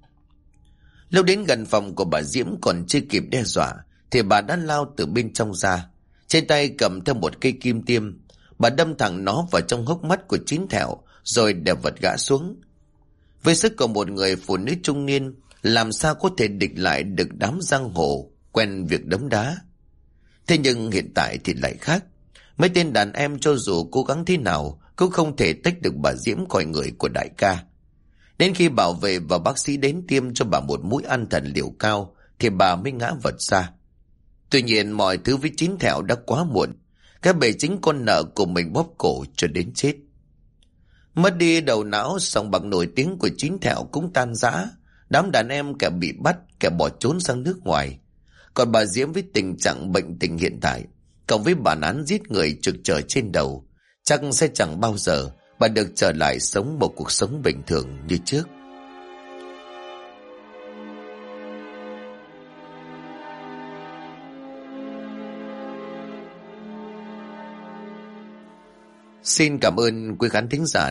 Speaker 1: Lúc đến gần phòng của bà Diễm còn chưa kịp đe dọa thì bà đã lao từ bên trong ra. Trên tay cầm theo một cây kim tiêm. Bà đâm thẳng nó vào trong hốc mắt của Chín Thẹo, rồi đè vật gã xuống. Với sức của một người phụ nữ trung niên, làm sao có thể địch lại được đám giang hồ quen việc đấm đá. Thế nhưng hiện tại thì lại khác. Mấy tên đàn em cho dù cố gắng thế nào cũng không thể tách được bà Diễm khỏi người của đại ca. Đến khi bảo vệ và bác sĩ đến tiêm cho bà một mũi an thần liều cao thì bà mới ngã vật ra. Tuy nhiên mọi thứ với Chín Thẹo đã quá muộn. Cái bể chính con nợ của mình bóp cổ cho đến chết. Mất đi đầu não, sòng bạc nổi tiếng của Chín Thẹo cũng tan rã. Đám đàn em kẻ bị bắt, kẻ bỏ trốn sang nước ngoài. Còn bà Diễm với tình trạng bệnh tình hiện tại, cộng với bản án giết người trực trở trên đầu, chắc sẽ chẳng bao giờ bà được trở lại sống một cuộc sống bình thường như trước. Xin cảm ơn quý khán thính giả